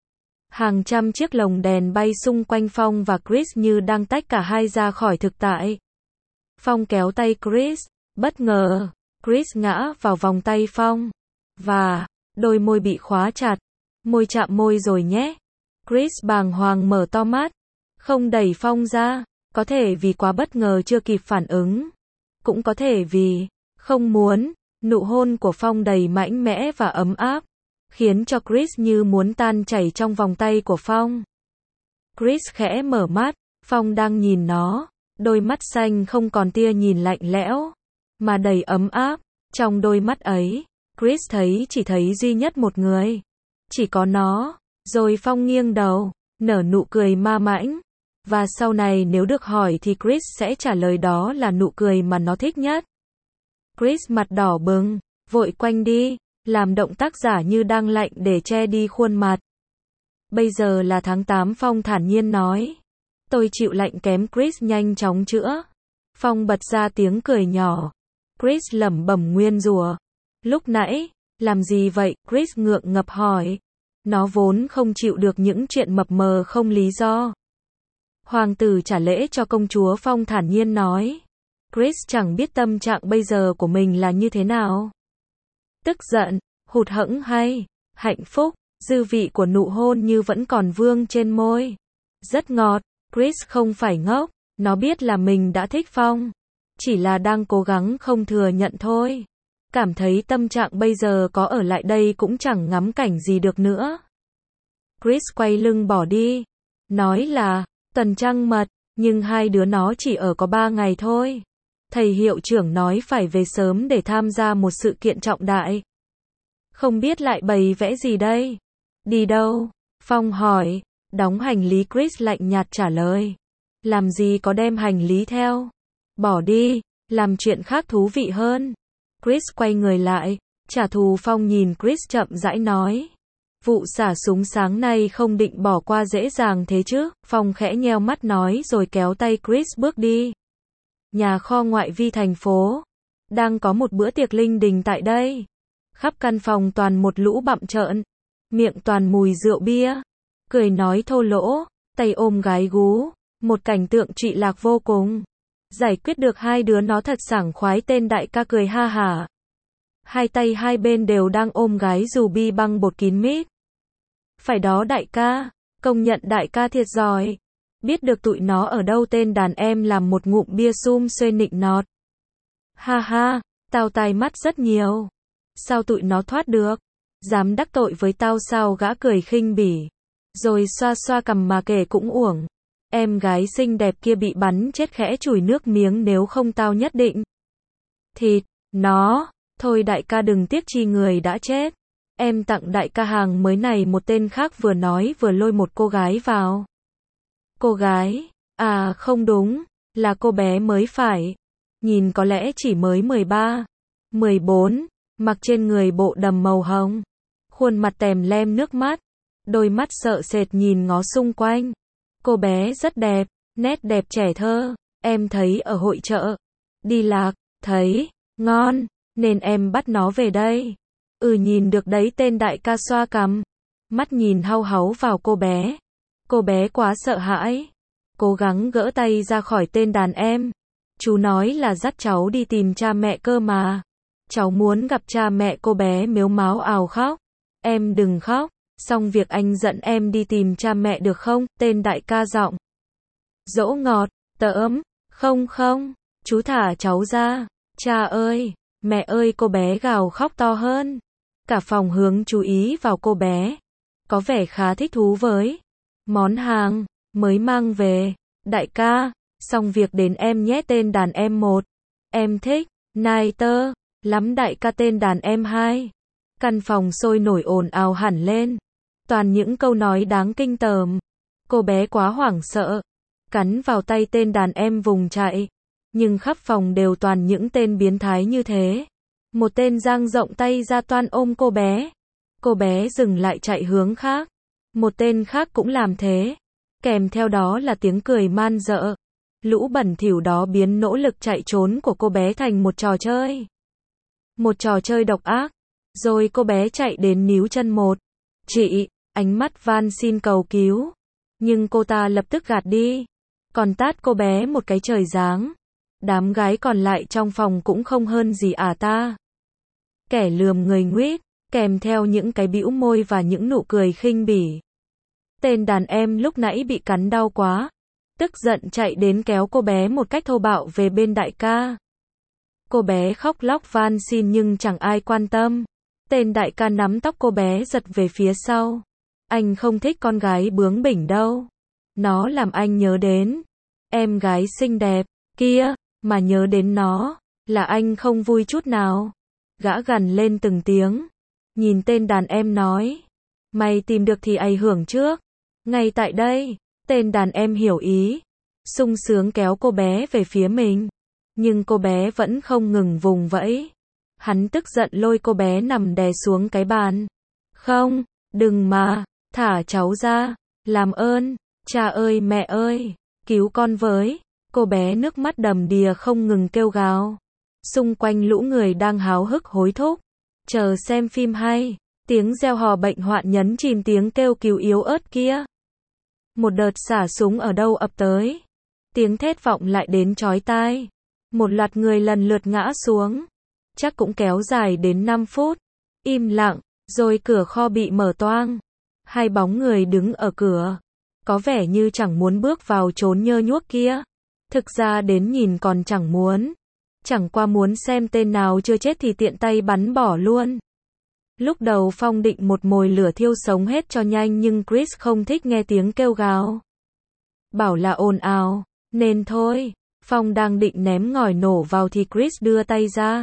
Hàng trăm chiếc lồng đèn bay xung quanh Phong và Chris như đang tách cả hai ra khỏi thực tại. Phong kéo tay Chris, bất ngờ, Chris ngã vào vòng tay Phong. Và, đôi môi bị khóa chặt. Môi chạm môi rồi nhé. Chris bàng hoàng mở to mắt. Không đẩy Phong ra. Có thể vì quá bất ngờ chưa kịp phản ứng. Cũng có thể vì, không muốn. Nụ hôn của Phong đầy mạnh mẽ và ấm áp, khiến cho Chris như muốn tan chảy trong vòng tay của Phong. Chris khẽ mở mắt, Phong đang nhìn nó. Đôi mắt xanh không còn tia nhìn lạnh lẽo, mà đầy ấm áp. Trong đôi mắt ấy, Chris thấy chỉ thấy duy nhất một người. Chỉ có nó. Rồi Phong nghiêng đầu, nở nụ cười ma mãnh. Và sau này nếu được hỏi thì Chris sẽ trả lời đó là nụ cười mà nó thích nhất. Chris mặt đỏ bừng, vội quanh đi, làm động tác giả như đang lạnh để che đi khuôn mặt. Bây giờ là tháng tám, Phong thản nhiên nói. Tôi chịu lạnh kém. Chris nhanh chóng chữa. Phong bật ra tiếng cười nhỏ. Chris lẩm bẩm nguyên rủa. Lúc nãy, làm gì vậy? Chris ngượng ngập hỏi. Nó vốn không chịu được những chuyện mập mờ không lý do. Hoàng tử trả lễ cho công chúa, Phong thản nhiên nói. Chris chẳng biết tâm trạng bây giờ của mình là như thế nào. Tức giận, hụt hẫng hay hạnh phúc, dư vị của nụ hôn như vẫn còn vương trên môi. Rất ngọt. Chris không phải ngốc, nó biết là mình đã thích Phong. Chỉ là đang cố gắng không thừa nhận thôi. Cảm thấy tâm trạng bây giờ có ở lại đây cũng chẳng ngắm cảnh gì được nữa. Chris quay lưng bỏ đi. Nói là, tuần trăng mật, nhưng hai đứa nó chỉ ở có ba ngày thôi. Thầy hiệu trưởng nói phải về sớm để tham gia một sự kiện trọng đại. Không biết lại bày vẽ gì đây? Đi đâu? Phong hỏi. Đóng hành lý. Chris lạnh nhạt trả lời. Làm gì có đem hành lý theo? Bỏ đi, làm chuyện khác thú vị hơn. Chris quay người lại, trả thù. Phong nhìn Chris chậm rãi nói. Vụ xả súng sáng nay không định bỏ qua dễ dàng thế chứ? Phong khẽ nheo mắt nói rồi kéo tay Chris bước đi. Nhà kho ngoại vi thành phố. Đang có một bữa tiệc linh đình tại đây. Khắp căn phòng toàn một lũ bặm trợn. Miệng toàn mùi rượu bia. Cười nói thô lỗ, tay ôm gái gú. Một cảnh tượng trụy lạc vô cùng. Giải quyết được hai đứa nó thật sảng khoái. Tên đại ca cười ha hả. Hai tay hai bên đều đang ôm gái dù bi băng bột kín mít. Phải đó đại ca, công nhận đại ca thiệt giỏi. Biết được tụi nó ở đâu. Tên đàn em làm một ngụm bia sum xuê nịnh nọt. Ha ha, tao tai mắt rất nhiều. Sao tụi nó thoát được? Dám đắc tội với tao sao? Gã cười khinh bỉ. Rồi xoa xoa cằm mà kể cũng uổng. Em gái xinh đẹp kia bị bắn chết. Khẽ chùi nước miếng. Nếu không tao nhất định thịt nó. Thôi đại ca đừng tiếc chi người đã chết. Em tặng đại ca hàng mới này. Một tên khác vừa nói vừa lôi một cô gái vào. Cô gái? À không đúng, là cô bé mới phải. Nhìn có lẽ chỉ mới mười ba, mười bốn, mặc trên người bộ đầm màu hồng. Khuôn mặt tèm lem nước mắt. Đôi mắt sợ sệt nhìn ngó xung quanh. Cô bé rất đẹp, nét đẹp trẻ thơ. Em thấy ở hội chợ đi lạc, thấy ngon, nên em bắt nó về đây. Ừ nhìn được đấy. Tên đại ca xoa cằm, mắt nhìn hau háu vào cô bé. Cô bé quá sợ hãi, cố gắng gỡ tay ra khỏi tên đàn em. Chú nói là dắt cháu đi tìm cha mẹ cơ mà. Cháu muốn gặp cha mẹ. Cô bé mếu máo ào khóc. Em đừng khóc. Xong việc anh dẫn em đi tìm cha mẹ được không? Tên đại ca giọng dỗ ngọt. Tởm. Không không. Chú thả cháu ra. Cha ơi. Mẹ ơi. Cô bé gào khóc to hơn. Cả phòng hướng chú ý vào cô bé. Có vẻ khá thích thú với món hàng mới mang về. Đại ca. Xong việc đến em nhé. Tên đàn em một. Em thích. Nai tơ. Lắm đại ca. Tên đàn em hai. Căn phòng sôi nổi ồn ào hẳn lên. Toàn những câu nói đáng kinh tởm. Cô bé quá hoảng sợ. Cắn vào tay tên đàn em vùng chạy. Nhưng khắp phòng đều toàn những tên biến thái như thế. Một tên dang rộng tay ra toan ôm cô bé. Cô bé dừng lại chạy hướng khác. Một tên khác cũng làm thế. Kèm theo đó là tiếng cười man dợ. Lũ bẩn thỉu đó biến nỗ lực chạy trốn của cô bé thành một trò chơi. Một trò chơi độc ác. Rồi cô bé chạy đến níu chân một chị. Ánh mắt van xin cầu cứu. Nhưng cô ta lập tức gạt đi. Còn tát cô bé một cái trời giáng. Đám gái còn lại trong phòng cũng không hơn gì à ta. Kẻ lườm người nguýt. Kèm theo những cái bĩu môi và những nụ cười khinh bỉ. Tên đàn em lúc nãy bị cắn đau quá. Tức giận chạy đến kéo cô bé một cách thô bạo về bên đại ca. Cô bé khóc lóc van xin nhưng chẳng ai quan tâm. Tên đại ca nắm tóc cô bé giật về phía sau. Anh không thích con gái bướng bỉnh đâu. Nó làm anh nhớ đến em gái xinh đẹp kia, mà nhớ đến nó là anh không vui chút nào. Gã gằn lên từng tiếng. Nhìn tên đàn em nói. Mày tìm được thì ai hưởng trước. Ngay tại đây. Tên đàn em hiểu ý. Sung sướng kéo cô bé về phía mình. Nhưng cô bé vẫn không ngừng vùng vẫy. Hắn tức giận lôi cô bé nằm đè xuống cái bàn. Không, đừng mà, thả cháu ra. Làm ơn, cha ơi mẹ ơi, cứu con với. Cô bé nước mắt đầm đìa không ngừng kêu gào. Xung quanh lũ người đang háo hức hối thúc. Chờ xem phim hay. Tiếng reo hò bệnh hoạn nhấn chìm tiếng kêu cứu yếu ớt kia. Một đợt xả súng ở đâu ập tới. Tiếng thét vọng lại đến chói tai. Một loạt người lần lượt ngã xuống. Chắc cũng kéo dài đến năm phút. Im lặng, rồi cửa kho bị mở toang. Hai bóng người đứng ở cửa. Có vẻ như chẳng muốn bước vào chốn nhơ nhuốc kia. Thực ra đến nhìn còn chẳng muốn. Chẳng qua muốn xem tên nào chưa chết thì tiện tay bắn bỏ luôn. Lúc đầu Phong định một mồi lửa thiêu sống hết cho nhanh nhưng Chris không thích nghe tiếng kêu gào. Bảo là ồn ào, nên thôi. Phong đang định ném ngòi nổ vào thì Chris đưa tay ra.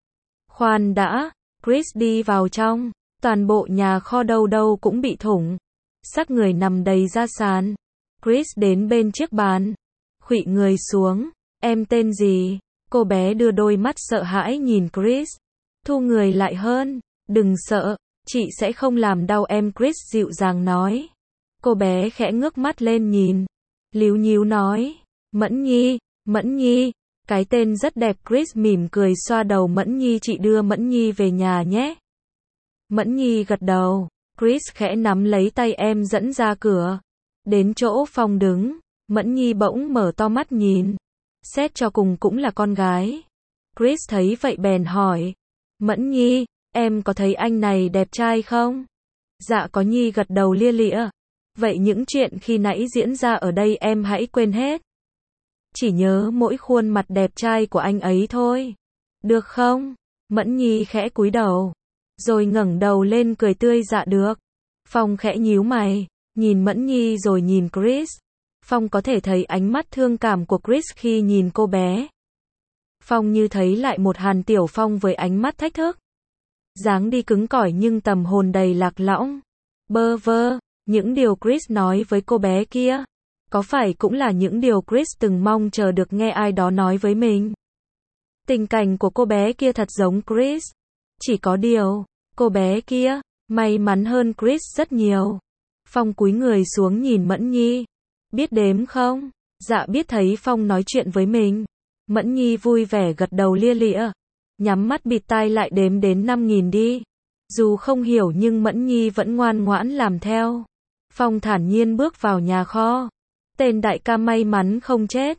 Khoan đã, Chris đi vào trong. Toàn bộ nhà kho đâu đâu cũng bị thủng. Xác người nằm đầy ra sàn. Chris đến bên chiếc bàn. Khuỵu người xuống. Em tên gì? Cô bé đưa đôi mắt sợ hãi nhìn Chris. Thu người lại hơn. Đừng sợ, chị sẽ không làm đau em. Chris dịu dàng nói. Cô bé khẽ ngước mắt lên nhìn. Líu nhíu nói. Mẫn Nhi, Mẫn Nhi. Cái tên rất đẹp. Chris mỉm cười xoa đầu Mẫn Nhi. Chị đưa Mẫn Nhi về nhà nhé. Mẫn Nhi gật đầu. Chris khẽ nắm lấy tay em dẫn ra cửa. Đến chỗ Phong đứng. Mẫn Nhi bỗng mở to mắt nhìn. Xét cho cùng cũng là con gái. Chris thấy vậy bèn hỏi. Mẫn Nhi, em có thấy anh này đẹp trai không? Dạ có. Nhi gật đầu lia lịa. Vậy những chuyện khi nãy diễn ra ở đây em hãy quên hết. Chỉ nhớ mỗi khuôn mặt đẹp trai của anh ấy thôi. Được không? Mẫn Nhi khẽ cúi đầu. Rồi ngẩng đầu lên cười tươi. Dạ được. Phong khẽ nhíu mày. Nhìn Mẫn Nhi rồi nhìn Chris. Phong có thể thấy ánh mắt thương cảm của Chris khi nhìn cô bé. Phong như thấy lại một Hàn Tiểu Phong với ánh mắt thách thức. Dáng đi cứng cỏi nhưng tầm hồn đầy lạc lõng. Bơ vơ, những điều Chris nói với cô bé kia. Có phải cũng là những điều Chris từng mong chờ được nghe ai đó nói với mình? Tình cảnh của cô bé kia thật giống Chris. Chỉ có điều, cô bé kia, may mắn hơn Chris rất nhiều. Phong cúi người xuống nhìn Mẫn Nhi. Biết đếm không? Dạ biết. Thấy Phong nói chuyện với mình. Mẫn Nhi vui vẻ gật đầu lia lịa. Nhắm mắt bịt tai lại đếm đến năm nghìn đi. Dù không hiểu nhưng Mẫn Nhi vẫn ngoan ngoãn làm theo. Phong thản nhiên bước vào nhà kho. Tên đại ca may mắn không chết.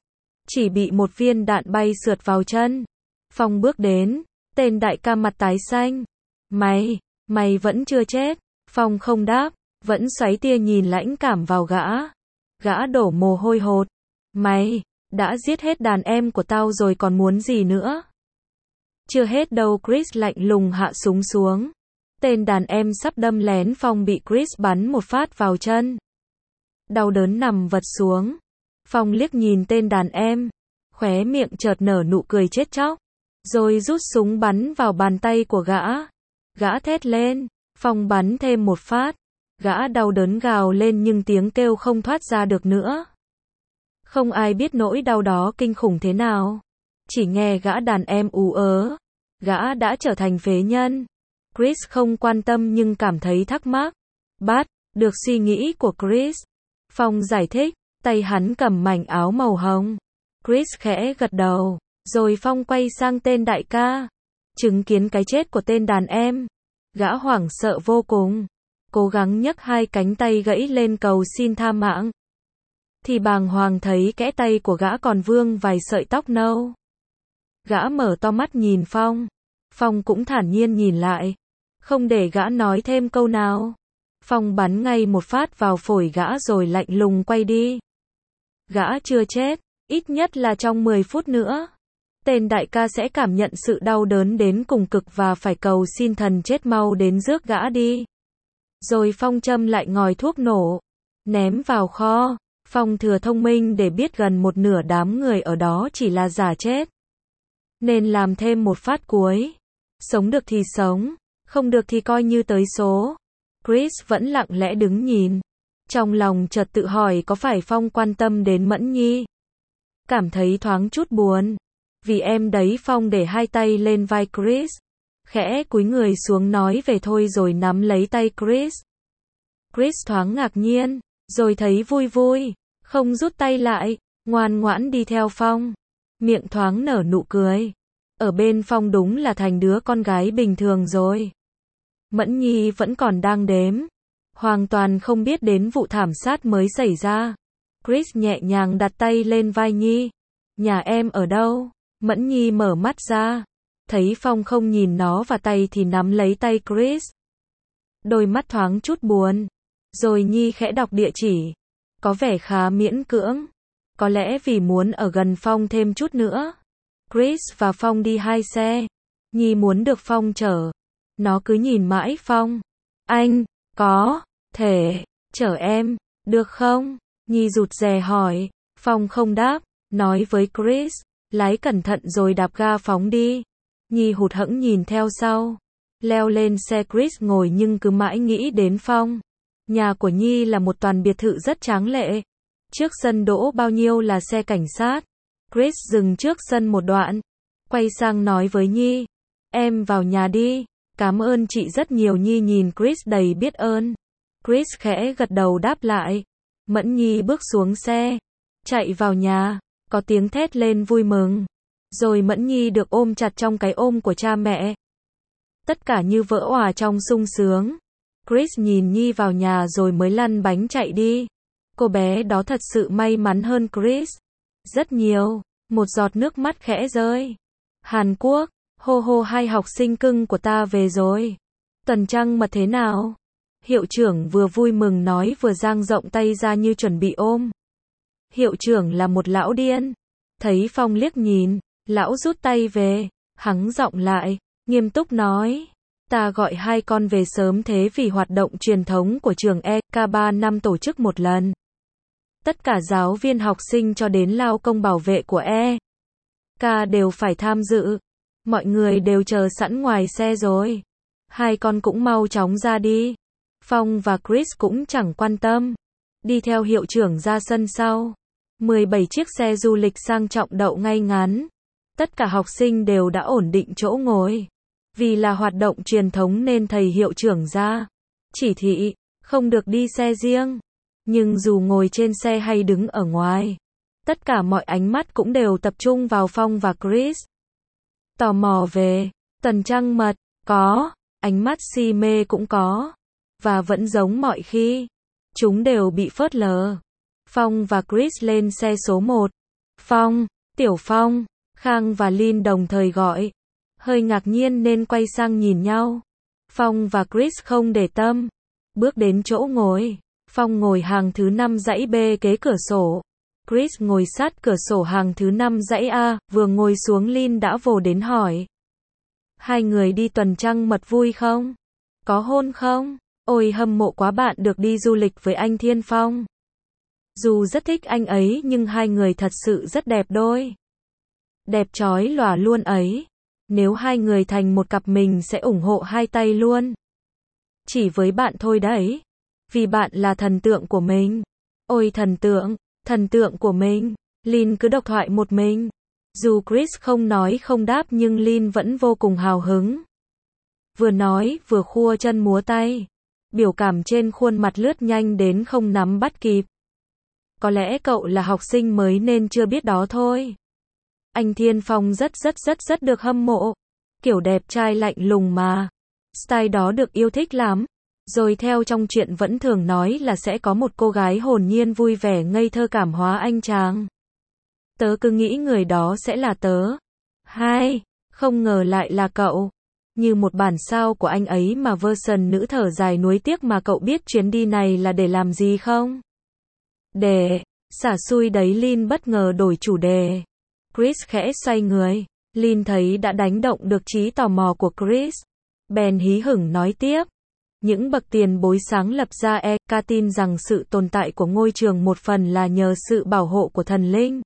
chỉ bị một viên đạn bay sượt vào chân. Phong bước đến, tên đại ca mặt tái xanh. Mày, mày vẫn chưa chết. Phong không đáp, vẫn xoáy tia nhìn lãnh cảm vào gã. Gã đổ mồ hôi hột. Mày, đã giết hết đàn em của tao rồi còn muốn gì nữa? Chưa hết đâu, Chris lạnh lùng hạ súng xuống. Tên đàn em sắp đâm lén Phong bị Chris bắn một phát vào chân. Đau đớn nằm vật xuống. Phong liếc nhìn tên đàn em, khóe miệng chợt nở nụ cười chết chóc, rồi rút súng bắn vào bàn tay của gã. Gã thét lên, Phong bắn thêm một phát. Gã đau đớn gào lên nhưng tiếng kêu không thoát ra được nữa. Không ai biết nỗi đau đó kinh khủng thế nào. Chỉ nghe gã đàn em ú ớ. Gã đã trở thành phế nhân. Chris không quan tâm nhưng cảm thấy thắc mắc. Bắt được suy nghĩ của Chris. Phong giải thích, tay hắn cầm mảnh áo màu hồng. Chris khẽ gật đầu, rồi Phong quay sang tên đại ca. Chứng kiến cái chết của tên đàn em, gã hoảng sợ vô cùng. Cố gắng nhấc hai cánh tay gãy lên cầu xin tha mạng. Thì bàng hoàng thấy kẽ tay của gã còn vương vài sợi tóc nâu. Gã mở to mắt nhìn Phong. Phong cũng thản nhiên nhìn lại. Không để gã nói thêm câu nào. Phong bắn ngay một phát vào phổi gã rồi lạnh lùng quay đi. Gã chưa chết, ít nhất là trong mười phút nữa. Tên đại ca sẽ cảm nhận sự đau đớn đến cùng cực và phải cầu xin thần chết mau đến rước gã đi. Rồi Phong châm lại ngòi thuốc nổ, ném vào kho. Phong thừa thông minh để biết gần một nửa đám người ở đó chỉ là giả chết. Nên làm thêm một phát cuối. Sống được thì sống, không được thì coi như tới số. Chris vẫn lặng lẽ đứng nhìn. Trong lòng chợt tự hỏi có phải Phong quan tâm đến Mẫn Nhi. Cảm thấy thoáng chút buồn. Vì em đấy. Phong để hai tay lên vai Chris. Khẽ cúi người xuống nói về thôi rồi nắm lấy tay Chris. Chris thoáng ngạc nhiên, rồi thấy vui vui, không rút tay lại, ngoan ngoãn đi theo Phong. Miệng thoáng nở nụ cười. Ở bên Phong đúng là thành đứa con gái bình thường rồi. Mẫn Nhi vẫn còn đang đếm. Hoàn toàn không biết đến vụ thảm sát mới xảy ra. Chris nhẹ nhàng đặt tay lên vai Nhi. Nhà em ở đâu? Mẫn Nhi mở mắt ra. Thấy Phong không nhìn nó và tay thì nắm lấy tay Chris. Đôi mắt thoáng chút buồn. Rồi Nhi khẽ đọc địa chỉ. Có vẻ khá miễn cưỡng. Có lẽ vì muốn ở gần Phong thêm chút nữa. Chris và Phong đi hai xe. Nhi muốn được Phong chở. Nó cứ nhìn mãi Phong. Anh, có thể chở em, được không? Nhi rụt rè hỏi. Phong không đáp, nói với Chris. Lái cẩn thận rồi đạp ga phóng đi. Nhi hụt hẫng nhìn theo sau. Leo lên xe Chris ngồi nhưng cứ mãi nghĩ đến Phong. Nhà của Nhi là một toàn biệt thự rất tráng lệ. Trước sân đỗ bao nhiêu là xe cảnh sát. Chris dừng trước sân một đoạn. Quay sang nói với Nhi. Em vào nhà đi. Cảm ơn chị rất nhiều. Nhi nhìn Chris đầy biết ơn. Chris khẽ gật đầu đáp lại. Mẫn Nhi bước xuống xe. Chạy vào nhà. Có tiếng thét lên vui mừng. Rồi Mẫn Nhi được ôm chặt trong cái ôm của cha mẹ. Tất cả như vỡ òa trong sung sướng. Chris nhìn Nhi vào nhà rồi mới lăn bánh chạy đi. Cô bé đó thật sự may mắn hơn Chris. Rất nhiều. Một giọt nước mắt khẽ rơi. Hàn Quốc, hô hô hai học sinh cưng của ta về rồi. Tuần trăng mật thế nào? Hiệu trưởng vừa vui mừng nói vừa dang rộng tay ra như chuẩn bị ôm. Hiệu trưởng là một lão điên. Thấy Phong liếc nhìn, lão rút tay về, hắng giọng lại, nghiêm túc nói. Ta gọi hai con về sớm thế vì hoạt động truyền thống của trường E K ba năm tổ chức một lần. Tất cả giáo viên học sinh cho đến lao công bảo vệ của E K đều phải tham dự. Mọi người đều chờ sẵn ngoài xe rồi. Hai con cũng mau chóng ra đi. Phong và Chris cũng chẳng quan tâm. Đi theo hiệu trưởng ra sân sau. mười bảy chiếc xe du lịch sang trọng đậu ngay ngắn. Tất cả học sinh đều đã ổn định chỗ ngồi. Vì là hoạt động truyền thống nên thầy hiệu trưởng ra chỉ thị, không được đi xe riêng. Nhưng dù ngồi trên xe hay đứng ở ngoài, tất cả mọi ánh mắt cũng đều tập trung vào Phong và Chris. Tò mò về, tuần trăng mật, có, ánh mắt si mê cũng có. Và vẫn giống mọi khi, chúng đều bị phớt lờ. Phong và Chris lên xe số một. Phong Tiểu Phong, Khang và Lin đồng thời gọi. Hơi ngạc nhiên nên quay sang nhìn nhau. Phong và Chris không để tâm. Bước đến chỗ ngồi. Phong ngồi hàng thứ năm dãy B kế cửa sổ. Chris ngồi sát cửa sổ hàng thứ năm dãy A, vừa ngồi xuống Lin đã vồ đến hỏi. Hai người đi tuần trăng mật vui không? Có hôn không? Ôi hâm mộ quá bạn được đi du lịch với anh Thiên Phong. Dù rất thích anh ấy nhưng hai người thật sự rất đẹp đôi. Đẹp chói lòa luôn ấy. Nếu hai người thành một cặp mình sẽ ủng hộ hai tay luôn. Chỉ với bạn thôi đấy. Vì bạn là thần tượng của mình. Ôi thần tượng, thần tượng của mình. Lin cứ độc thoại một mình. Dù Chris không nói không đáp nhưng Lin vẫn vô cùng hào hứng. Vừa nói vừa khua chân múa tay. Biểu cảm trên khuôn mặt lướt nhanh đến không nắm bắt kịp. Có lẽ cậu là học sinh mới nên chưa biết đó thôi. Anh Thiên Phong rất rất rất rất được hâm mộ. Kiểu đẹp trai lạnh lùng mà. Style đó được yêu thích lắm. Rồi theo trong chuyện vẫn thường nói là sẽ có một cô gái hồn nhiên vui vẻ ngây thơ cảm hóa anh chàng. Tớ cứ nghĩ người đó sẽ là tớ. Hai, không ngờ lại là cậu. Như một bản sao của anh ấy mà version nữ thở dài nuối tiếc mà cậu biết chuyến đi này là để làm gì không? Để, xả xui đấy Lin bất ngờ đổi chủ đề. Chris khẽ xoay người. Lin thấy đã đánh động được trí tò mò của Chris. Bèn hí hửng nói tiếp. Những bậc tiền bối sáng lập ra e ca tin rằng sự tồn tại của ngôi trường một phần là nhờ sự bảo hộ của thần linh.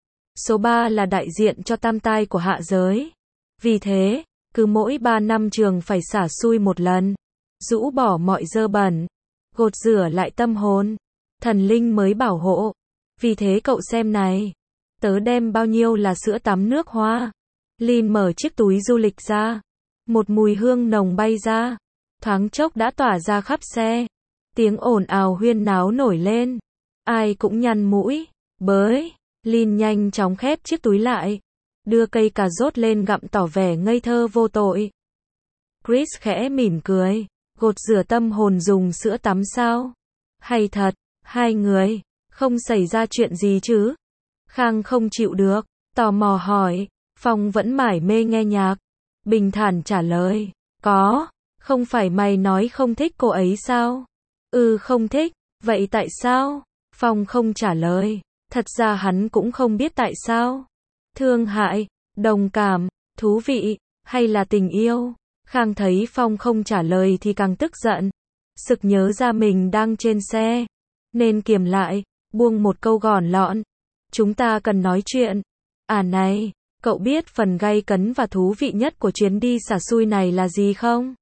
Số ba là đại diện cho tam tai của hạ giới. Vì thế, cứ mỗi ba năm trường phải xả xui một lần. Rũ bỏ mọi dơ bẩn. Gột rửa lại tâm hồn. Thần linh mới bảo hộ. Vì thế cậu xem này. Tớ đem bao nhiêu là sữa tắm nước hoa. Lin mở chiếc túi du lịch ra. Một mùi hương nồng bay ra. Thoáng chốc đã tỏa ra khắp xe. Tiếng ồn ào huyên náo nổi lên. Ai cũng nhăn mũi. Bới. Lin nhanh chóng khép chiếc túi lại. Đưa cây cà rốt lên gặm tỏ vẻ ngây thơ vô tội. Chris khẽ mỉm cười. Gột rửa tâm hồn dùng sữa tắm sao? Hay thật, hai người, không xảy ra chuyện gì chứ? Khang không chịu được, tò mò hỏi. Phong vẫn mải mê nghe nhạc. Bình thản trả lời. Có, không phải mày nói không thích cô ấy sao? Ừ không thích, vậy tại sao? Phong không trả lời. Thật ra hắn cũng không biết tại sao. Thương hại, đồng cảm, thú vị, hay là tình yêu? Khang thấy Phong không trả lời thì càng tức giận. Sực nhớ ra mình đang trên xe. Nên kiềm lại, buông một câu gòn lọn. Chúng ta cần nói chuyện. À này, cậu biết phần gay cấn và thú vị nhất của chuyến đi xả xui này là gì không?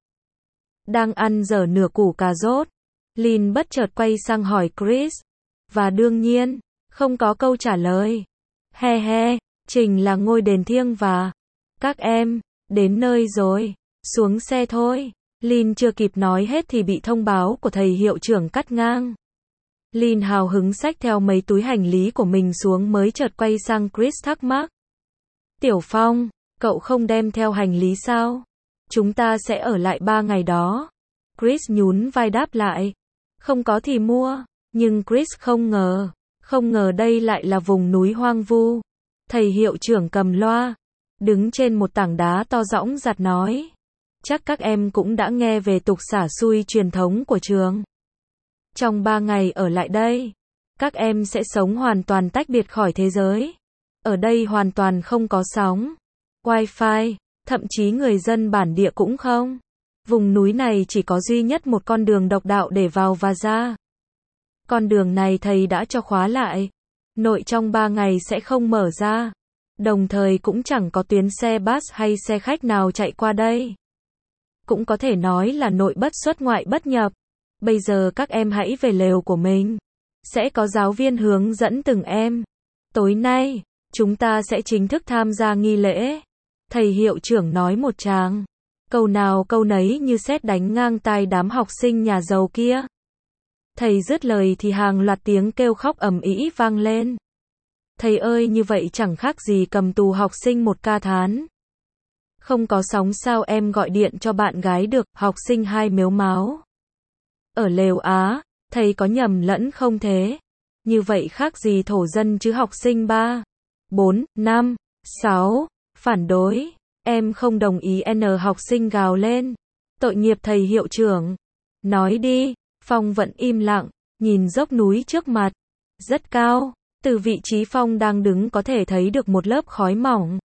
Đang ăn dở nửa củ cà rốt. Lin bất chợt quay sang hỏi Chris. Và đương nhiên, không có câu trả lời. He he, Trình là ngôi đền thiêng và... Các em, đến nơi rồi. Xuống xe thôi. Lin chưa kịp nói hết thì bị thông báo của thầy hiệu trưởng cắt ngang. Lin hào hứng xách theo mấy túi hành lý của mình xuống mới chợt quay sang Chris thắc mắc. Tiểu Phong, cậu không đem theo hành lý sao? Chúng ta sẽ ở lại ba ngày đó. Chris nhún vai đáp lại. Không có thì mua. Nhưng Chris không ngờ. Không ngờ đây lại là vùng núi hoang vu. Thầy hiệu trưởng cầm loa. Đứng trên một tảng đá to dõng dạc nói. Chắc các em cũng đã nghe về tục xả xui truyền thống của trường. Trong ba ngày ở lại đây, các em sẽ sống hoàn toàn tách biệt khỏi thế giới. Ở đây hoàn toàn không có sóng, wifi, thậm chí người dân bản địa cũng không. Vùng núi này chỉ có duy nhất một con đường độc đạo để vào và ra. Con đường này thầy đã cho khóa lại. Nội trong ba ngày sẽ không mở ra. Đồng thời cũng chẳng có tuyến xe bus hay xe khách nào chạy qua đây. Cũng có thể nói là nội bất xuất ngoại bất nhập. Bây giờ các em hãy về lều của mình. Sẽ có giáo viên hướng dẫn từng em. Tối nay, chúng ta sẽ chính thức tham gia nghi lễ. Thầy hiệu trưởng nói một tràng. Câu nào câu nấy như sét đánh ngang tai đám học sinh nhà giàu kia. Thầy dứt lời thì hàng loạt tiếng kêu khóc ầm ĩ vang lên. Thầy ơi, như vậy chẳng khác gì cầm tù học sinh một ca thán. Không có sóng sao em gọi điện cho bạn gái được, học sinh hai mếu máo. Ở lều Á, thầy có nhầm lẫn không thế? Như vậy khác gì thổ dân chứ học sinh ba. bốn, năm, sáu. Phản đối. Em không đồng ý. N học sinh gào lên. Tội nghiệp thầy hiệu trưởng. Nói đi. Phong vẫn im lặng, nhìn dốc núi trước mặt. Rất cao. Từ vị trí Phong đang đứng có thể thấy được một lớp khói mỏng.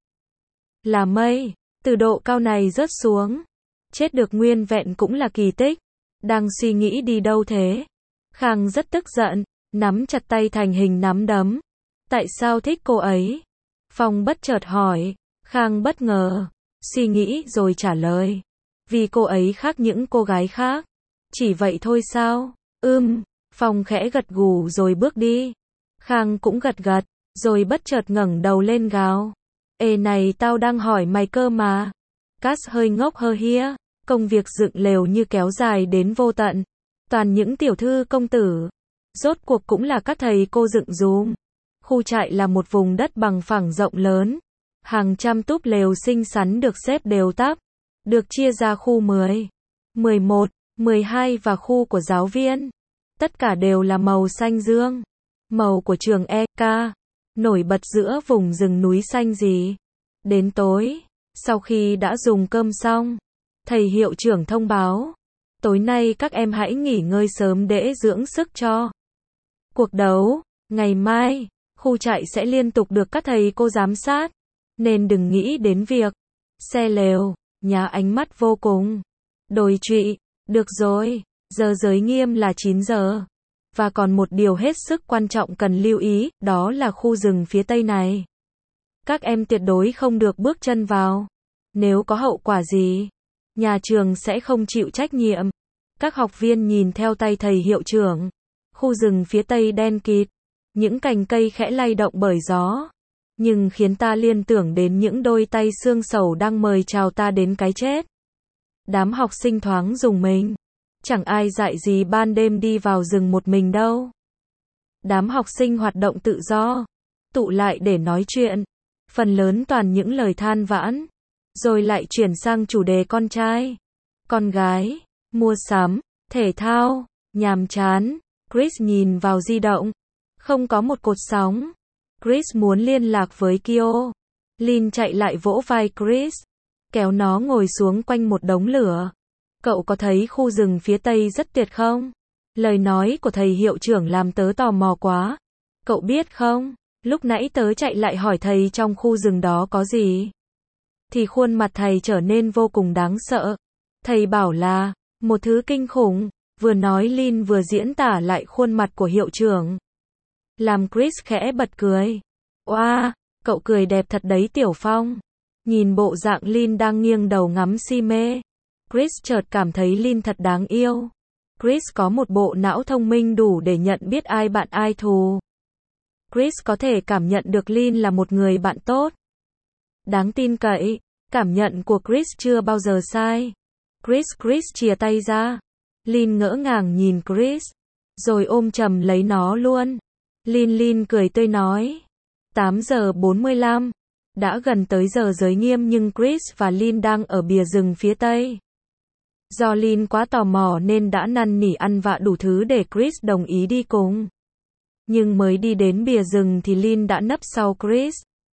Là mây. Từ độ cao này rớt xuống. Chết được nguyên vẹn cũng là kỳ tích. Đang suy nghĩ đi đâu thế? Khang rất tức giận, nắm chặt tay thành hình nắm đấm. Tại sao thích cô ấy? Phong bất chợt hỏi. Khang bất ngờ, suy nghĩ rồi trả lời. Vì cô ấy khác những cô gái khác. Chỉ vậy thôi sao? Ưm, Phong khẽ gật gù rồi bước đi. Khang cũng gật gật, rồi bất chợt ngẩng đầu lên gào. Ê này, tao đang hỏi mày cơ mà. Cass hơi ngốc hơ hía. Công việc dựng lều như kéo dài đến vô tận. Toàn những tiểu thư công tử. Rốt cuộc cũng là các thầy cô dựng dùm. Khu trại là một vùng đất bằng phẳng rộng lớn. Hàng trăm túp lều xinh xắn được xếp đều tắp. Được chia ra khu mười, mười một, mười hai và khu của giáo viên. Tất cả đều là màu xanh dương. Màu của trường e ca. Nổi bật giữa vùng rừng núi xanh gì. Đến tối, sau khi đã dùng cơm xong, thầy hiệu trưởng thông báo. Tối nay các em hãy nghỉ ngơi sớm để dưỡng sức cho cuộc đấu. Ngày mai, khu trại sẽ liên tục được các thầy cô giám sát. Nên đừng nghĩ đến việc xe lều, nhà ánh mắt vô cùng. Đồi trụy, được rồi, giờ giới nghiêm là chín giờ. Và còn một điều hết sức quan trọng cần lưu ý, đó là khu rừng phía tây này. Các em tuyệt đối không được bước chân vào. Nếu có hậu quả gì, nhà trường sẽ không chịu trách nhiệm. Các học viên nhìn theo tay thầy hiệu trưởng. Khu rừng phía tây đen kịt. Những cành cây khẽ lay động bởi gió. Nhưng khiến ta liên tưởng đến những đôi tay xương sầu đang mời chào ta đến cái chết. Đám học sinh thoáng rùng mình. Chẳng ai dạy gì ban đêm đi vào rừng một mình đâu. Đám học sinh hoạt động tự do. Tụ lại để nói chuyện. Phần lớn toàn những lời than vãn. Rồi lại chuyển sang chủ đề con trai, con gái, mua sắm, thể thao, nhàm chán. Chris nhìn vào di động. Không có một cột sóng. Chris muốn liên lạc với Kyo. Lin chạy lại vỗ vai Chris. Kéo nó ngồi xuống quanh một đống lửa. Cậu có thấy khu rừng phía tây rất tuyệt không? Lời nói của thầy hiệu trưởng làm tớ tò mò quá. Cậu biết không? Lúc nãy tớ chạy lại hỏi thầy trong khu rừng đó có gì. Thì khuôn mặt thầy trở nên vô cùng đáng sợ. Thầy bảo là một thứ kinh khủng. Vừa nói Lin vừa diễn tả lại khuôn mặt của hiệu trưởng. Làm Chris khẽ bật cười. Oa, cậu cười đẹp thật đấy Tiểu Phong. Nhìn bộ dạng Lin đang nghiêng đầu ngắm si mê. Chris chợt cảm thấy Lin thật đáng yêu. Chris có một bộ não thông minh đủ để nhận biết ai bạn ai thù. Chris có thể cảm nhận được Lin là một người bạn tốt. Đáng tin cậy. Cảm nhận của Chris chưa bao giờ sai. Chris Chris chìa tay ra. Lin ngỡ ngàng nhìn Chris. Rồi ôm chầm lấy nó luôn. Lin Lin cười tươi nói. tám giờ bốn mươi lăm. Đã gần tới giờ giới nghiêm nhưng Chris và Lin đang ở bìa rừng phía tây. Do Lin quá tò mò nên đã năn nỉ ăn vạ đủ thứ để Chris đồng ý đi cùng. Nhưng mới đi đến bìa rừng thì Lin đã nấp sau Chris.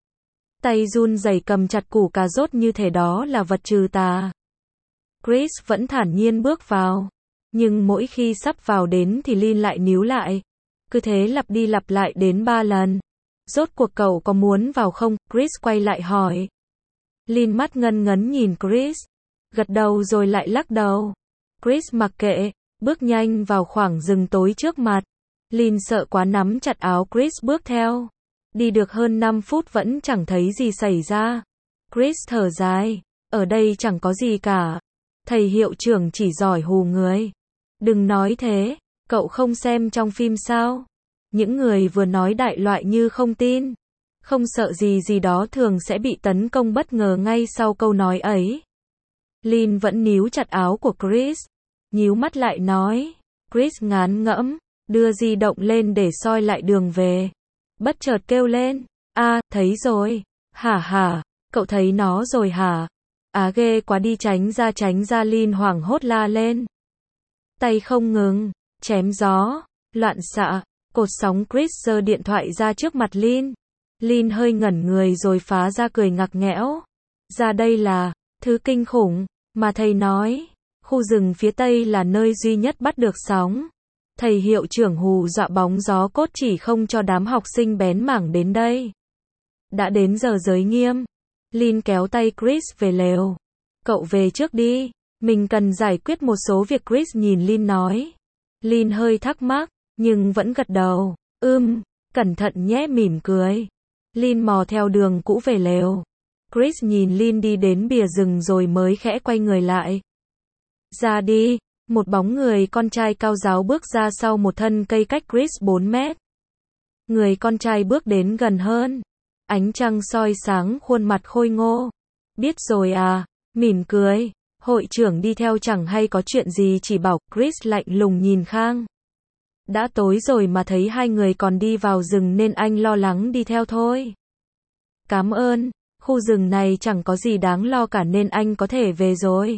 Tay run rẩy cầm chặt củ cà rốt như thể đó là vật trừ tà. Chris vẫn thản nhiên bước vào. Nhưng mỗi khi sắp vào đến thì Lin lại níu lại. Cứ thế lặp đi lặp lại đến ba lần. Rốt cuộc cậu có muốn vào không? Chris quay lại hỏi. Lin mắt ngân ngấn nhìn Chris. Gật đầu rồi lại lắc đầu. Chris mặc kệ, bước nhanh vào khoảng rừng tối trước mặt. Lin sợ quá nắm chặt áo Chris bước theo. Đi được hơn năm phút vẫn chẳng thấy gì xảy ra. Chris thở dài. Ở đây chẳng có gì cả. Thầy hiệu trưởng chỉ giỏi hù người. Đừng nói thế. Cậu không xem trong phim sao? Những người vừa nói đại loại như không tin, không sợ gì gì đó thường sẽ bị tấn công bất ngờ ngay sau câu nói ấy. Lin vẫn níu chặt áo của Chris. Nhíu mắt lại nói. Chris ngán ngẫm, đưa di động lên để soi lại đường về. Bất chợt kêu lên. A, thấy rồi. Hả hả, cậu thấy nó rồi hả? Á ghê quá đi tránh ra tránh ra Lin hoảng hốt la lên. Tay không ngừng, chém gió, loạn xạ, cột sóng Chris giơ điện thoại ra trước mặt Lin. Lin hơi ngẩn người rồi phá ra cười ngặt nghẽo. Ra đây là thứ kinh khủng mà thầy nói. Khu rừng phía tây là nơi duy nhất bắt được sóng. Thầy hiệu trưởng hù dọa bóng gió cốt chỉ không cho đám học sinh bén mảng đến đây. Đã đến giờ giới nghiêm. Lin kéo tay Chris về lều. Cậu về trước đi. Mình cần giải quyết một số việc, Chris nhìn Lin nói. Lin hơi thắc mắc, nhưng vẫn gật đầu. Ừm, cẩn thận nhé, mỉm cười. Lin mò theo đường cũ về lều. Chris nhìn Lin đi đến bìa rừng rồi mới khẽ quay người lại. Ra đi. Một bóng người con trai cao ráo bước ra sau một thân cây cách Chris bốn mét. Người con trai bước đến gần hơn. Ánh trăng soi sáng khuôn mặt khôi ngô. Biết rồi à, mỉm cười. Hội trưởng đi theo chẳng hay có chuyện gì chỉ bảo. Chris lạnh lùng nhìn Khang. Đã tối rồi mà thấy hai người còn đi vào rừng nên anh lo lắng đi theo thôi. Cảm ơn, khu rừng này chẳng có gì đáng lo cả nên anh có thể về rồi.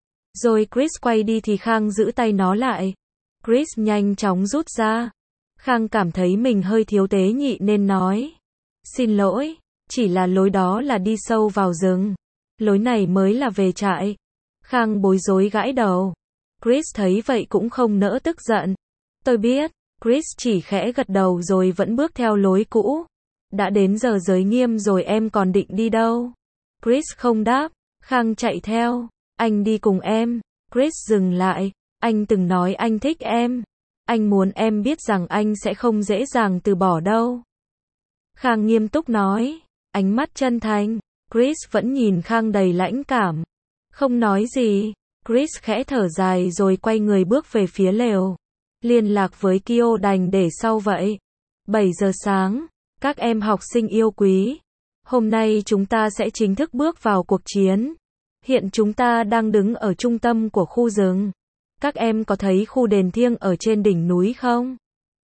Rồi Chris quay đi thì Khang giữ tay nó lại. Chris nhanh chóng rút ra. Khang cảm thấy mình hơi thiếu tế nhị nên nói. Xin lỗi, chỉ là lối đó là đi sâu vào rừng. Lối này mới là về trại. Khang bối rối gãi đầu. Chris thấy vậy cũng không nỡ tức giận. Tôi biết, Chris chỉ khẽ gật đầu rồi vẫn bước theo lối cũ. Đã đến giờ giới nghiêm rồi, em còn định đi đâu? Chris không đáp. Khang chạy theo. Anh đi cùng em. Chris dừng lại. Anh từng nói anh thích em. Anh muốn em biết rằng anh sẽ không dễ dàng từ bỏ đâu. Khang nghiêm túc nói. Ánh mắt chân thành. Chris vẫn nhìn Khang đầy lãnh cảm. Không nói gì. Chris khẽ thở dài rồi quay người bước về phía lều. Liên lạc với Kyo đành để sau vậy. bảy giờ sáng. Các em học sinh yêu quý. Hôm nay chúng ta sẽ chính thức bước vào cuộc chiến. Hiện chúng ta đang đứng ở trung tâm của khu rừng. Các em có thấy khu đền thiêng ở trên đỉnh núi không?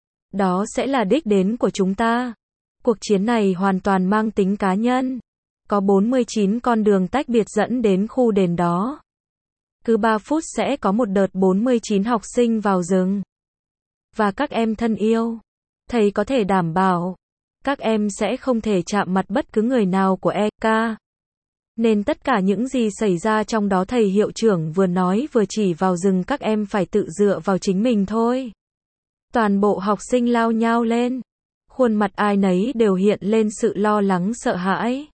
Đó sẽ là đích đến của chúng ta. Cuộc chiến này hoàn toàn mang tính cá nhân. Có bốn mươi chín con đường tách biệt dẫn đến khu đền đó. Cứ ba phút sẽ có một đợt bốn mươi chín học sinh vào rừng. Và các em thân yêu, thầy có thể đảm bảo, các em sẽ không thể chạm mặt bất cứ người nào của e ca. Nên tất cả những gì xảy ra trong đó thầy hiệu trưởng vừa nói vừa chỉ vào rừng, các em phải tự dựa vào chính mình thôi. Toàn bộ học sinh lao nhao lên. Khuôn mặt ai nấy đều hiện lên sự lo lắng sợ hãi.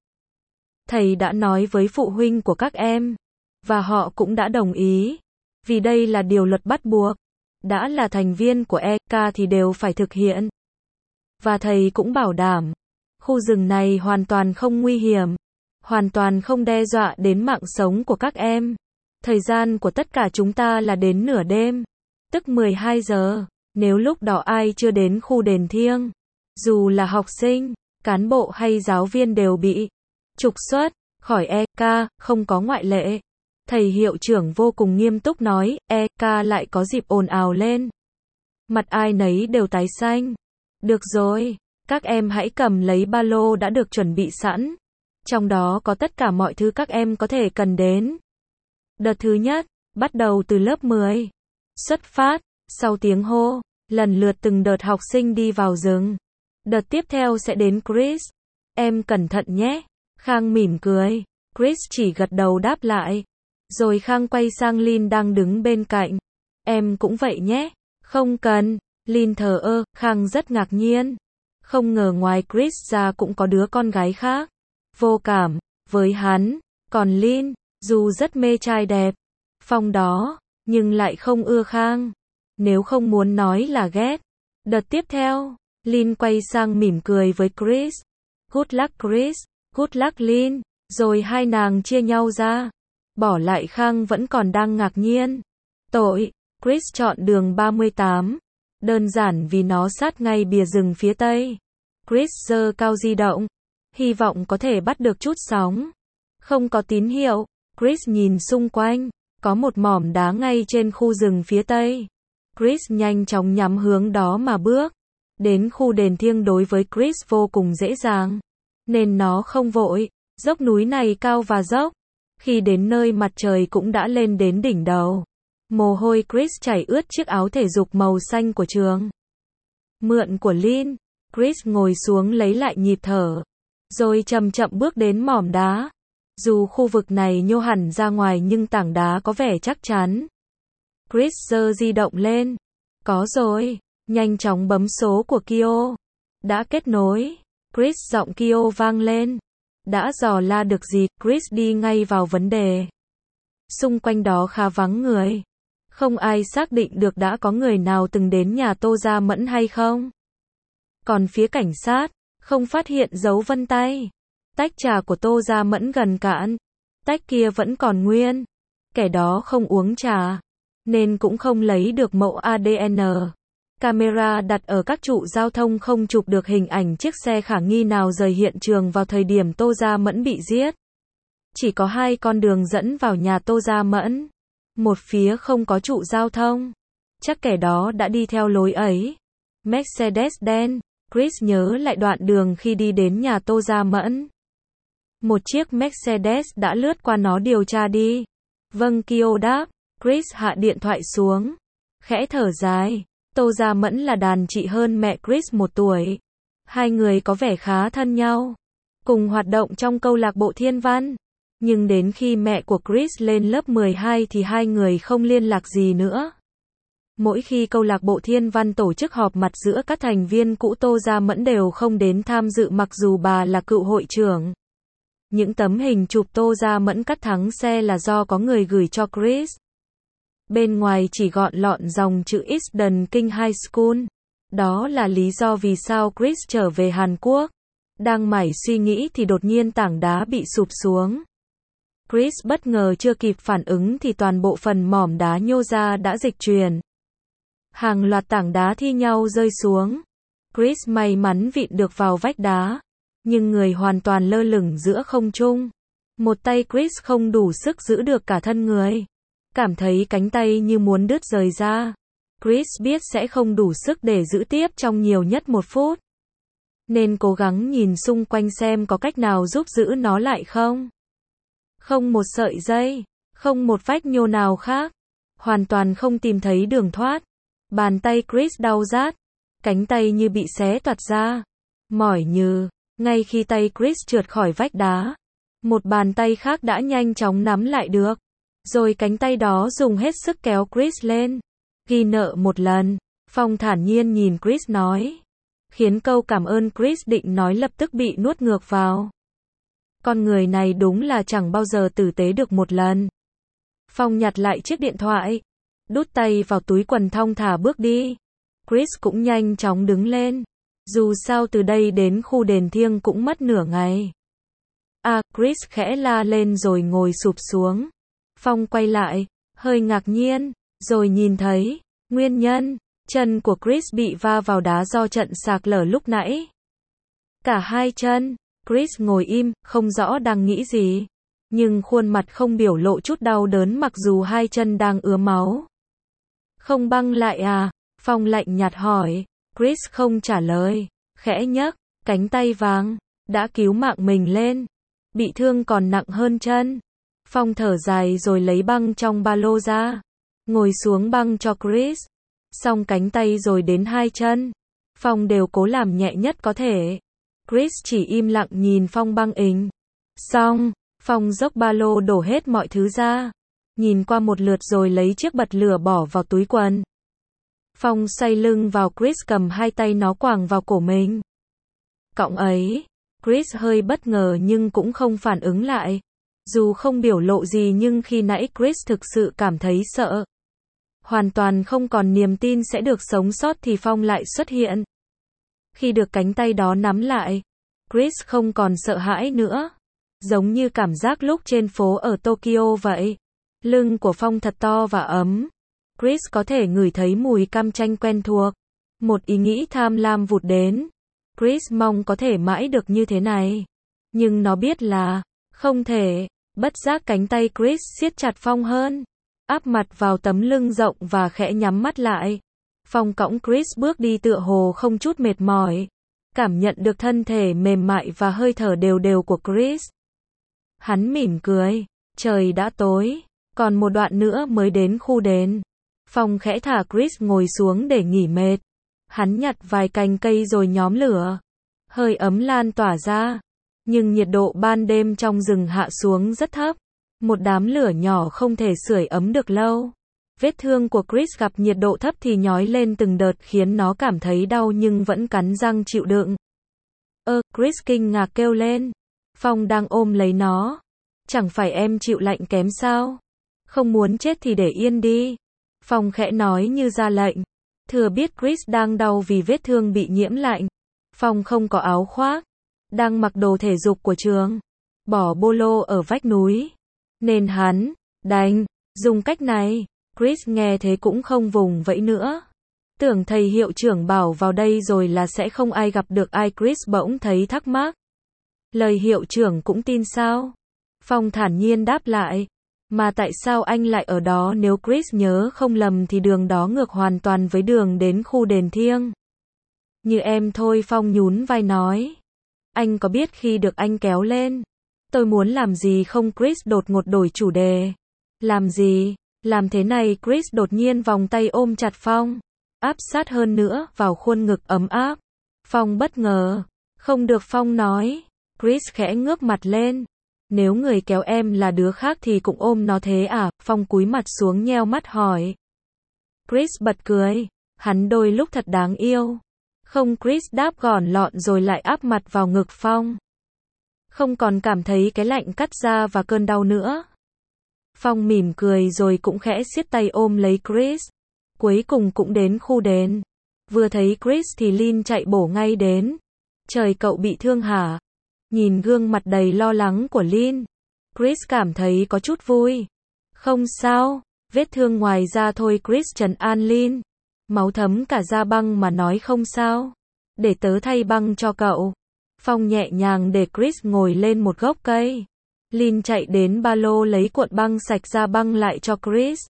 Thầy đã nói với phụ huynh của các em. Và họ cũng đã đồng ý. Vì đây là điều luật bắt buộc. Đã là thành viên của e ca thì đều phải thực hiện. Và thầy cũng bảo đảm. Khu rừng này hoàn toàn không nguy hiểm. Hoàn toàn không đe dọa đến mạng sống của các em. Thời gian của tất cả chúng ta là đến nửa đêm. Tức mười hai giờ. Nếu lúc đó ai chưa đến khu đền thiêng, dù là học sinh, cán bộ hay giáo viên đều bị trục xuất khỏi e ca, không có ngoại lệ. Thầy hiệu trưởng vô cùng nghiêm túc nói, e ca lại có dịp ồn ào lên. Mặt ai nấy đều tái xanh. Được rồi, các em hãy cầm lấy ba lô đã được chuẩn bị sẵn. Trong đó có tất cả mọi thứ các em có thể cần đến. Đợt thứ nhất, bắt đầu từ lớp mười. Xuất phát, sau tiếng hô, lần lượt từng đợt học sinh đi vào rừng. Đợt tiếp theo sẽ đến Chris. Em cẩn thận nhé. Khang mỉm cười. Chris chỉ gật đầu đáp lại. Rồi Khang quay sang Lin đang đứng bên cạnh. Em cũng vậy nhé. Không cần. Lin thờ ơ. Khang rất ngạc nhiên. Không ngờ ngoài Chris ra cũng có đứa con gái khác. Vô cảm với hắn. Còn Lin, dù rất mê trai đẹp, phong đó, nhưng lại không ưa Khang. Nếu không muốn nói là ghét. Đợt tiếp theo, Lin quay sang mỉm cười với Chris. Good luck Chris. Good luck Lin. Rồi hai nàng chia nhau ra. Bỏ lại Khang vẫn còn đang ngạc nhiên. Tội, Chris chọn đường ba mươi tám. Đơn giản vì nó sát ngay bìa rừng phía tây. Chris giơ cao di động. Hy vọng có thể bắt được chút sóng. Không có tín hiệu. Chris nhìn xung quanh. Có một mỏm đá ngay trên khu rừng phía tây. Chris nhanh chóng nhắm hướng đó mà bước. Đến khu đền thiêng đối với Chris vô cùng dễ dàng. Nên nó không vội. Dốc núi này cao và dốc. Khi đến nơi mặt trời cũng đã lên đến đỉnh đầu. Mồ hôi Chris chảy ướt chiếc áo thể dục màu xanh của trường. Mượn của Lin. Chris ngồi xuống lấy lại nhịp thở, rồi chậm chậm bước đến mỏm đá. Dù khu vực này nhô hẳn ra ngoài nhưng tảng đá có vẻ chắc chắn. Chris giơ di động lên. Có rồi. Nhanh chóng bấm số của Kyo. Đã kết nối. Chris giọng Kyo vang lên. Đã dò la được gì, Chris đi ngay vào vấn đề. Xung quanh đó khá vắng người. Không ai xác định được đã có người nào từng đến nhà Tô Gia Mẫn hay không. Còn phía cảnh sát, không phát hiện dấu vân tay. Tách trà của Tô Gia Mẫn gần cạn. Tách kia vẫn còn nguyên. Kẻ đó không uống trà, nên cũng không lấy được mẫu a đê en. Camera đặt ở các trụ giao thông không chụp được hình ảnh chiếc xe khả nghi nào rời hiện trường vào thời điểm Tô Gia Mẫn bị giết. Chỉ có hai con đường dẫn vào nhà Tô Gia Mẫn. Một phía không có trụ giao thông. Chắc kẻ đó đã đi theo lối ấy. Mercedes đen. Chris nhớ lại đoạn đường khi đi đến nhà Tô Gia Mẫn. Một chiếc Mercedes đã lướt qua nó điều tra đi. Vâng, Kyo đáp. Chris hạ điện thoại xuống. Khẽ thở dài. Tô Gia Mẫn là đàn chị hơn mẹ Chris một tuổi. Hai người có vẻ khá thân nhau. Cùng hoạt động trong câu lạc bộ thiên văn. Nhưng đến khi mẹ của Chris lên lớp mười hai thì hai người không liên lạc gì nữa. Mỗi khi câu lạc bộ thiên văn tổ chức họp mặt giữa các thành viên cũ, Tô Gia Mẫn đều không đến tham dự mặc dù bà là cựu hội trưởng. Những tấm hình chụp Tô Gia Mẫn cắt thắng xe là do có người gửi cho Chris. Bên ngoài chỉ gọn lọn dòng chữ Eastern King High School. Đó là lý do vì sao Chris trở về Hàn Quốc. Đang mải suy nghĩ thì đột nhiên tảng đá bị sụp xuống. Chris bất ngờ chưa kịp phản ứng thì toàn bộ phần mỏm đá nhô ra đã dịch chuyển. Hàng loạt tảng đá thi nhau rơi xuống. Chris may mắn vịn được vào vách đá. Nhưng người hoàn toàn lơ lửng giữa không trung. Một tay Chris không đủ sức giữ được cả thân người. Cảm thấy cánh tay như muốn đứt rời ra. Chris biết sẽ không đủ sức để giữ tiếp trong nhiều nhất một phút. Nên cố gắng nhìn xung quanh xem có cách nào giúp giữ nó lại không. Không một sợi dây, không một vách nhô nào khác. Hoàn toàn không tìm thấy đường thoát. Bàn tay Chris đau rát. Cánh tay như bị xé toạc ra. Mỏi như, ngay khi tay Chris trượt khỏi vách đá, một bàn tay khác đã nhanh chóng nắm lại được. Rồi cánh tay đó dùng hết sức kéo Chris lên. Ghi nợ một lần. Phong thản nhiên nhìn Chris nói. Khiến câu cảm ơn Chris định nói lập tức bị nuốt ngược vào. Con người này đúng là chẳng bao giờ tử tế được một lần. Phong nhặt lại chiếc điện thoại. Đút tay vào túi quần thong thả bước đi. Chris cũng nhanh chóng đứng lên. Dù sao từ đây đến khu đền thiêng cũng mất nửa ngày. À, Chris khẽ la lên rồi ngồi sụp xuống. Phong quay lại, hơi ngạc nhiên, rồi nhìn thấy, nguyên nhân, chân của Chris bị va vào đá do trận sạt lở lúc nãy. Cả hai chân, Chris ngồi im, không rõ đang nghĩ gì. Nhưng khuôn mặt không biểu lộ chút đau đớn mặc dù hai chân đang ứa máu. Không băng lại à? Phong lạnh nhạt hỏi. Chris không trả lời, khẽ nhấc cánh tay vàng, đã cứu mạng mình lên. Bị thương còn nặng hơn chân. Phong thở dài rồi lấy băng trong ba lô ra. Ngồi xuống băng cho Chris. Xong cánh tay rồi đến hai chân. Phong đều cố làm nhẹ nhất có thể. Chris chỉ im lặng nhìn Phong băng ình. Xong, Phong dốc ba lô đổ hết mọi thứ ra. Nhìn qua một lượt rồi lấy chiếc bật lửa bỏ vào túi quần. Phong xoay lưng vào Chris cầm hai tay nó quàng vào cổ mình. Cọng ấy. Chris hơi bất ngờ nhưng cũng không phản ứng lại. Dù không biểu lộ gì nhưng khi nãy Chris thực sự cảm thấy sợ. Hoàn toàn không còn niềm tin sẽ được sống sót thì Phong lại xuất hiện. Khi được cánh tay đó nắm lại, Chris không còn sợ hãi nữa. Giống như cảm giác lúc trên phố ở Tokyo vậy. Lưng của Phong thật to và ấm. Chris có thể ngửi thấy mùi cam chanh quen thuộc. Một ý nghĩ tham lam vụt đến. Chris mong có thể mãi được như thế này. Nhưng nó biết là không thể. Bất giác cánh tay Chris siết chặt Phong hơn. Áp mặt vào tấm lưng rộng và khẽ nhắm mắt lại. Phong cõng Chris bước đi tựa hồ không chút mệt mỏi. Cảm nhận được thân thể mềm mại và hơi thở đều đều của Chris. Hắn mỉm cười. Trời đã tối. Còn một đoạn nữa mới đến khu đền. Phong khẽ thả Chris ngồi xuống để nghỉ mệt. Hắn nhặt vài cành cây rồi nhóm lửa. Hơi ấm lan tỏa ra. Nhưng nhiệt độ ban đêm trong rừng hạ xuống rất thấp. Một đám lửa nhỏ không thể sưởi ấm được lâu. Vết thương của Chris gặp nhiệt độ thấp thì nhói lên từng đợt khiến nó cảm thấy đau nhưng vẫn cắn răng chịu đựng. Ơ, Chris kinh ngạc kêu lên. Phong đang ôm lấy nó. Chẳng phải em chịu lạnh kém sao? Không muốn chết thì để yên đi. Phong khẽ nói như ra lệnh. Thừa biết Chris đang đau vì vết thương bị nhiễm lạnh. Phong không có áo khoác. Đang mặc đồ thể dục của trường. Bỏ polo ở vách núi. Nên hắn, đành, dùng cách này. Chris nghe thế cũng không vùng vẫy nữa. Tưởng thầy hiệu trưởng bảo vào đây rồi là sẽ không ai gặp được ai. Chris bỗng thấy thắc mắc. Lời hiệu trưởng cũng tin sao? Phong thản nhiên đáp lại. Mà tại sao anh lại ở đó? Nếu Chris nhớ không lầm thì đường đó ngược hoàn toàn với đường đến khu đền thiêng. Như em thôi, Phong nhún vai nói. Anh có biết khi được anh kéo lên, tôi muốn làm gì không? Chris đột ngột đổi chủ đề. Làm gì? Làm thế này. Chris đột nhiên vòng tay ôm chặt Phong, áp sát hơn nữa vào khuôn ngực ấm áp. Phong bất ngờ. Không được, Phong nói. Chris khẽ ngước mặt lên. Nếu người kéo em là đứa khác thì cũng ôm nó thế à? Phong cúi mặt xuống nheo mắt hỏi. Chris bật cười. Hắn đôi lúc thật đáng yêu. Không, Chris đáp gọn lọn rồi lại áp mặt vào ngực Phong. Không còn cảm thấy cái lạnh cắt da và cơn đau nữa. Phong mỉm cười rồi cũng khẽ siết tay ôm lấy Chris. Cuối cùng cũng đến khu đền. Vừa thấy Chris thì Lynn chạy bổ ngay đến. Trời, cậu bị thương hả? Nhìn gương mặt đầy lo lắng của Lynn, Chris cảm thấy có chút vui. Không sao, vết thương ngoài da thôi. Chris trấn an Lynn. Máu thấm cả da băng mà nói không sao. Để tớ thay băng cho cậu. Phong nhẹ nhàng để Chris ngồi lên một gốc cây. Lynn chạy đến ba lô lấy cuộn băng sạch ra băng lại cho Chris.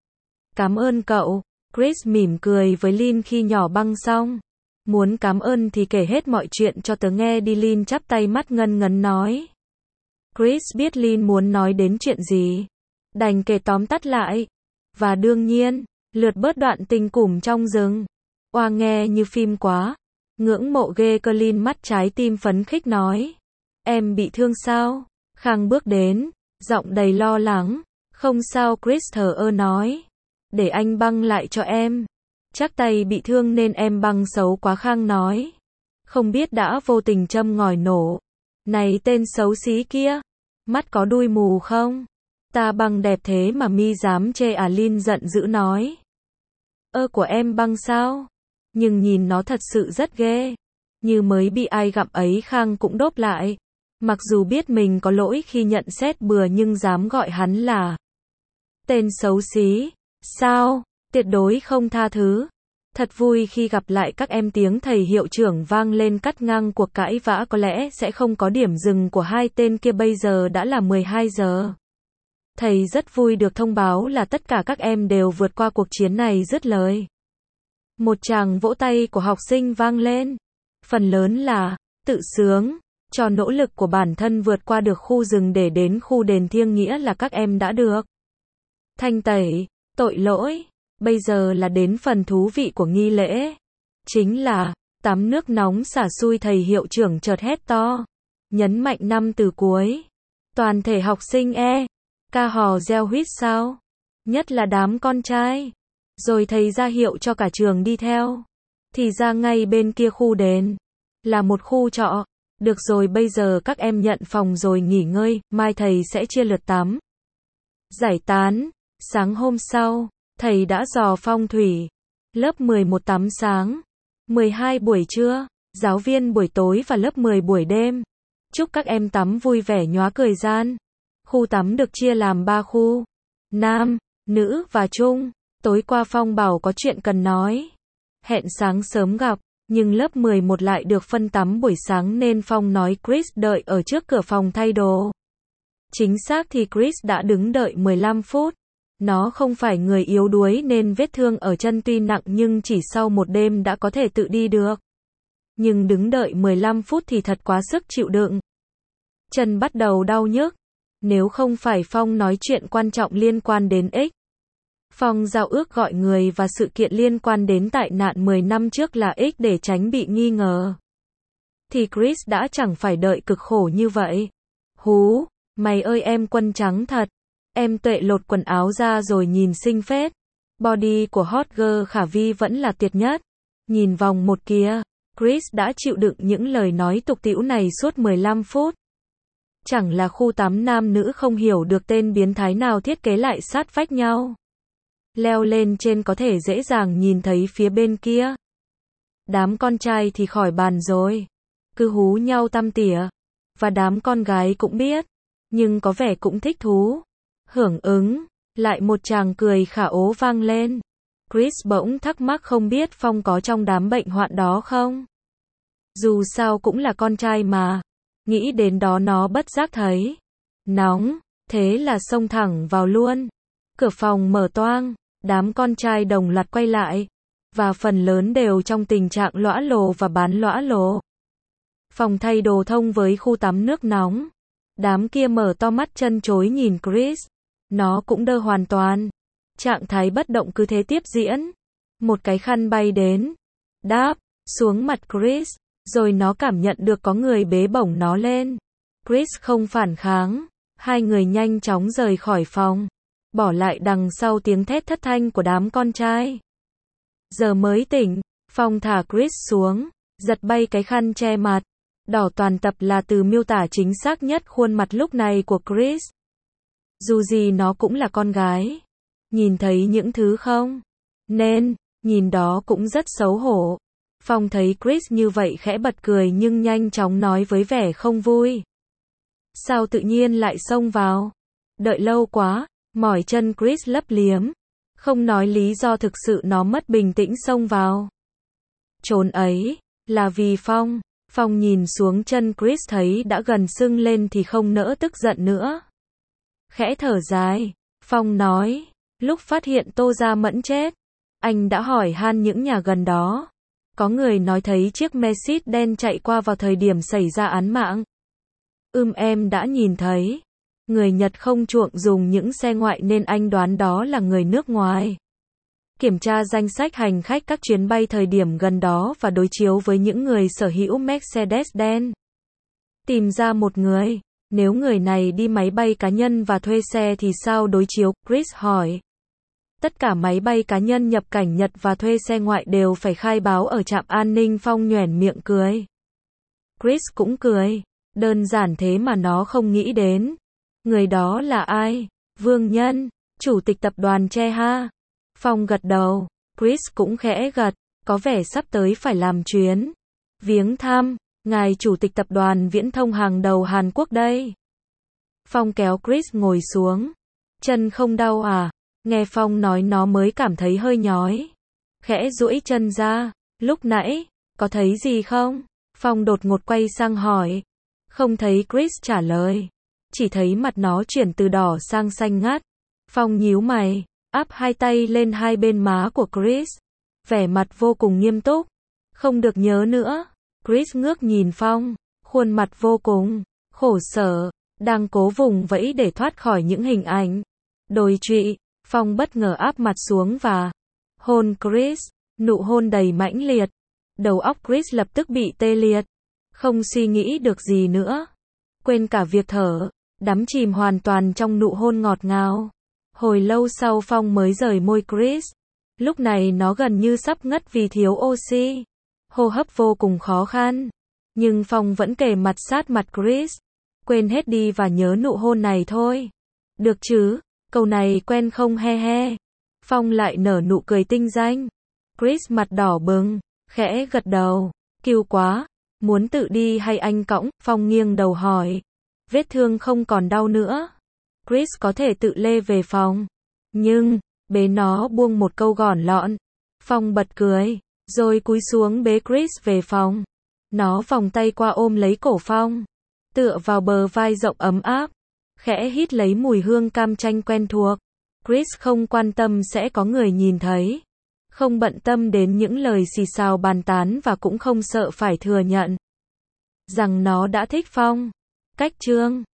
Cảm ơn cậu. Chris mỉm cười với Lynn khi nhỏ băng xong. Muốn cảm ơn thì kể hết mọi chuyện cho tớ nghe đi. Lynn chắp tay mắt ngân ngấn nói. Chris biết Lynn muốn nói đến chuyện gì. Đành kể tóm tắt lại. Và đương nhiên, lượt bớt đoạn tình củm trong rừng. Oa, nghe như phim quá. Ngưỡng mộ ghê cơ. Lynn mắt trái tim phấn khích nói. Em bị thương sao? Khang bước đến, giọng đầy lo lắng. Không sao, Chris thờ ơ nói. Để anh băng lại cho em. Chắc tay bị thương nên em băng xấu quá, Khang nói. Không biết đã vô tình châm ngòi nổ. Này tên xấu xí kia, mắt có đuôi mù không? Ta băng đẹp thế mà mi dám chê à? Lynn giận dữ nói. Ơ, của em băng sao? Nhưng nhìn nó thật sự rất ghê. Như mới bị ai gặm ấy. Khang cũng đốp lại. Mặc dù biết mình có lỗi khi nhận xét bừa nhưng dám gọi hắn là tên xấu xí. Sao? Tuyệt đối không tha thứ. Thật vui khi gặp lại các em. Tiếng thầy hiệu trưởng vang lên cắt ngang cuộc cãi vã. Có lẽ sẽ không có điểm dừng của hai tên kia. Bây giờ đã là mười hai giờ. Thầy rất vui được thông báo là tất cả các em đều vượt qua cuộc chiến này. Dứt lời, một tràng vỗ tay của học sinh vang lên. Phần lớn là tự sướng cho nỗ lực của bản thân vượt qua được khu rừng để đến khu đền thiêng, nghĩa là các em đã được thanh tẩy tội lỗi. Bây giờ là đến phần thú vị của nghi lễ. Chính là tắm nước nóng xả xui. Thầy hiệu trưởng chợt hét to, nhấn mạnh năm từ cuối. Toàn thể học sinh e ca hò reo huýt sáo, nhất là đám con trai. Rồi thầy ra hiệu cho cả trường đi theo. Thì ra ngay bên kia khu đền là một khu trọ. Được rồi, bây giờ các em nhận phòng rồi nghỉ ngơi, mai thầy sẽ chia lượt tắm giải tán. Sáng hôm sau, thầy đã dò phong thủy. Lớp mười một tắm sáng, mười hai buổi trưa, giáo viên buổi tối và lớp mười buổi đêm. Chúc các em tắm vui vẻ nhóa cười gian. Khu tắm được chia làm ba khu, nam, nữ và trung. Tối qua Phong bảo có chuyện cần nói. Hẹn sáng sớm gặp, nhưng lớp mười một lại được phân tắm buổi sáng nên Phong nói Chris đợi ở trước cửa phòng thay đồ. Chính xác thì Chris đã đứng đợi mười lăm phút. Nó không phải người yếu đuối nên vết thương ở chân tuy nặng nhưng chỉ sau một đêm đã có thể tự đi được. Nhưng đứng đợi mười lăm phút thì thật quá sức chịu đựng. Chân bắt đầu đau nhức. Nếu không phải Phong nói chuyện quan trọng liên quan đến X Phong giao ước gọi người và sự kiện liên quan đến tai nạn mười năm trước là X để tránh bị nghi ngờ. Thì Chris đã chẳng phải đợi cực khổ như vậy. Hú, mày ơi em quân trắng thật. Em Tuệ lột quần áo ra rồi nhìn xinh phết. Body của hot girl Khả Vi vẫn là tuyệt nhất. Nhìn vòng một kia, Chris đã chịu đựng những lời nói tục tĩu này suốt mười lăm phút. Chẳng là khu tắm nam nữ không hiểu được tên biến thái nào thiết kế lại sát vách nhau. Leo lên trên có thể dễ dàng nhìn thấy phía bên kia. Đám con trai thì khỏi bàn rồi. Cứ hú nhau tăm tỉa. Và đám con gái cũng biết. Nhưng có vẻ cũng thích thú. Hưởng ứng. Lại một tràng cười khả ố vang lên. Chris bỗng thắc mắc không biết Phong có trong đám bệnh hoạn đó không? Dù sao cũng là con trai mà. Nghĩ đến đó nó bất giác thấy nóng. Thế là xông thẳng vào luôn. Cửa phòng mở toang. Đám con trai đồng loạt quay lại. Và phần lớn đều trong tình trạng lõa lồ và bán lõa lồ. Phòng thay đồ thông với khu tắm nước nóng. Đám kia mở to mắt chân chối nhìn Chris. Nó cũng đơ hoàn toàn. Trạng thái bất động cứ thế tiếp diễn. Một cái khăn bay đến. Đáp. Xuống mặt Chris. Rồi nó cảm nhận được có người bế bổng nó lên. Chris không phản kháng. Hai người nhanh chóng rời khỏi phòng. Bỏ lại đằng sau tiếng thét thất thanh của đám con trai. Giờ mới tỉnh. Phong thả Chris xuống. Giật bay cái khăn che mặt. Đỏ toàn tập là từ miêu tả chính xác nhất khuôn mặt lúc này của Chris. Dù gì nó cũng là con gái. Nhìn thấy những thứ không nên nhìn đó cũng rất xấu hổ. Phong thấy Chris như vậy khẽ bật cười nhưng nhanh chóng nói với vẻ không vui. Sao tự nhiên lại xông vào? Đợi lâu quá. Mỏi chân Chris lấp liếm. Không nói lý do thực sự nó mất bình tĩnh xông vào. Trốn ấy là vì Phong. Phong nhìn xuống chân Chris thấy đã gần sưng lên thì không nỡ tức giận nữa. Khẽ thở dài. Phong nói. Lúc phát hiện Tô Gia Mẫn chết, anh đã hỏi han những nhà gần đó. Có người nói thấy chiếc Mercedes đen chạy qua vào thời điểm xảy ra án mạng. Ưm em đã nhìn thấy. Người Nhật không chuộng dùng những xe ngoại nên anh đoán đó là người nước ngoài. Kiểm tra danh sách hành khách các chuyến bay thời điểm gần đó và đối chiếu với những người sở hữu Mercedes đen. Tìm ra một người. Nếu người này đi máy bay cá nhân và thuê xe thì sao đối chiếu? Chris hỏi. Tất cả máy bay cá nhân nhập cảnh Nhật và thuê xe ngoại đều phải khai báo ở trạm an ninh. Phong nhoẻn miệng cười. Chris cũng cười. Đơn giản thế mà nó không nghĩ đến. Người đó là ai? Vương Nhân, chủ tịch tập đoàn Che ha. Phong gật đầu. Chris cũng khẽ gật. Có vẻ sắp tới phải làm chuyến viếng thăm ngài chủ tịch tập đoàn viễn thông hàng đầu Hàn Quốc đây. Phong kéo Chris ngồi xuống. Chân không đau à? Nghe Phong nói nó mới cảm thấy hơi nhói. Khẽ duỗi chân ra. Lúc nãy, có thấy gì không? Phong đột ngột quay sang hỏi. Không thấy Chris trả lời. Chỉ thấy mặt nó chuyển từ đỏ sang xanh ngắt. Phong nhíu mày, áp hai tay lên hai bên má của Chris. Vẻ mặt vô cùng nghiêm túc. Không được nhớ nữa. Chris ngước nhìn Phong, khuôn mặt vô cùng khổ sở, đang cố vùng vẫy để thoát khỏi những hình ảnh đồi trụy. Phong bất ngờ áp mặt xuống và hôn Chris, nụ hôn đầy mãnh liệt. Đầu óc Chris lập tức bị tê liệt, không suy nghĩ được gì nữa, quên cả việc thở, đắm chìm hoàn toàn trong nụ hôn ngọt ngào. Hồi lâu sau Phong mới rời môi Chris. Lúc này nó gần như sắp ngất vì thiếu oxy. Hô hấp vô cùng khó khăn. Nhưng Phong vẫn kề mặt sát mặt Chris. Quên hết đi và nhớ nụ hôn này thôi. Được chứ? Câu này quen không he he. Phong lại nở nụ cười tinh danh. Chris mặt đỏ bừng, khẽ gật đầu. Kiêu quá. Muốn tự đi hay anh cõng? Phong nghiêng đầu hỏi. Vết thương không còn đau nữa. Chris có thể tự lê về phòng. Nhưng, bế nó buông một câu gọn lọn. Phong bật cười. Rồi cúi xuống bế Chris về phòng. Nó vòng tay qua ôm lấy cổ Phong. Tựa vào bờ vai rộng ấm áp. Khẽ hít lấy mùi hương cam chanh quen thuộc. Chris không quan tâm sẽ có người nhìn thấy. Không bận tâm đến những lời xì xào bàn tán và cũng không sợ phải thừa nhận rằng nó đã thích Phong. Cách chương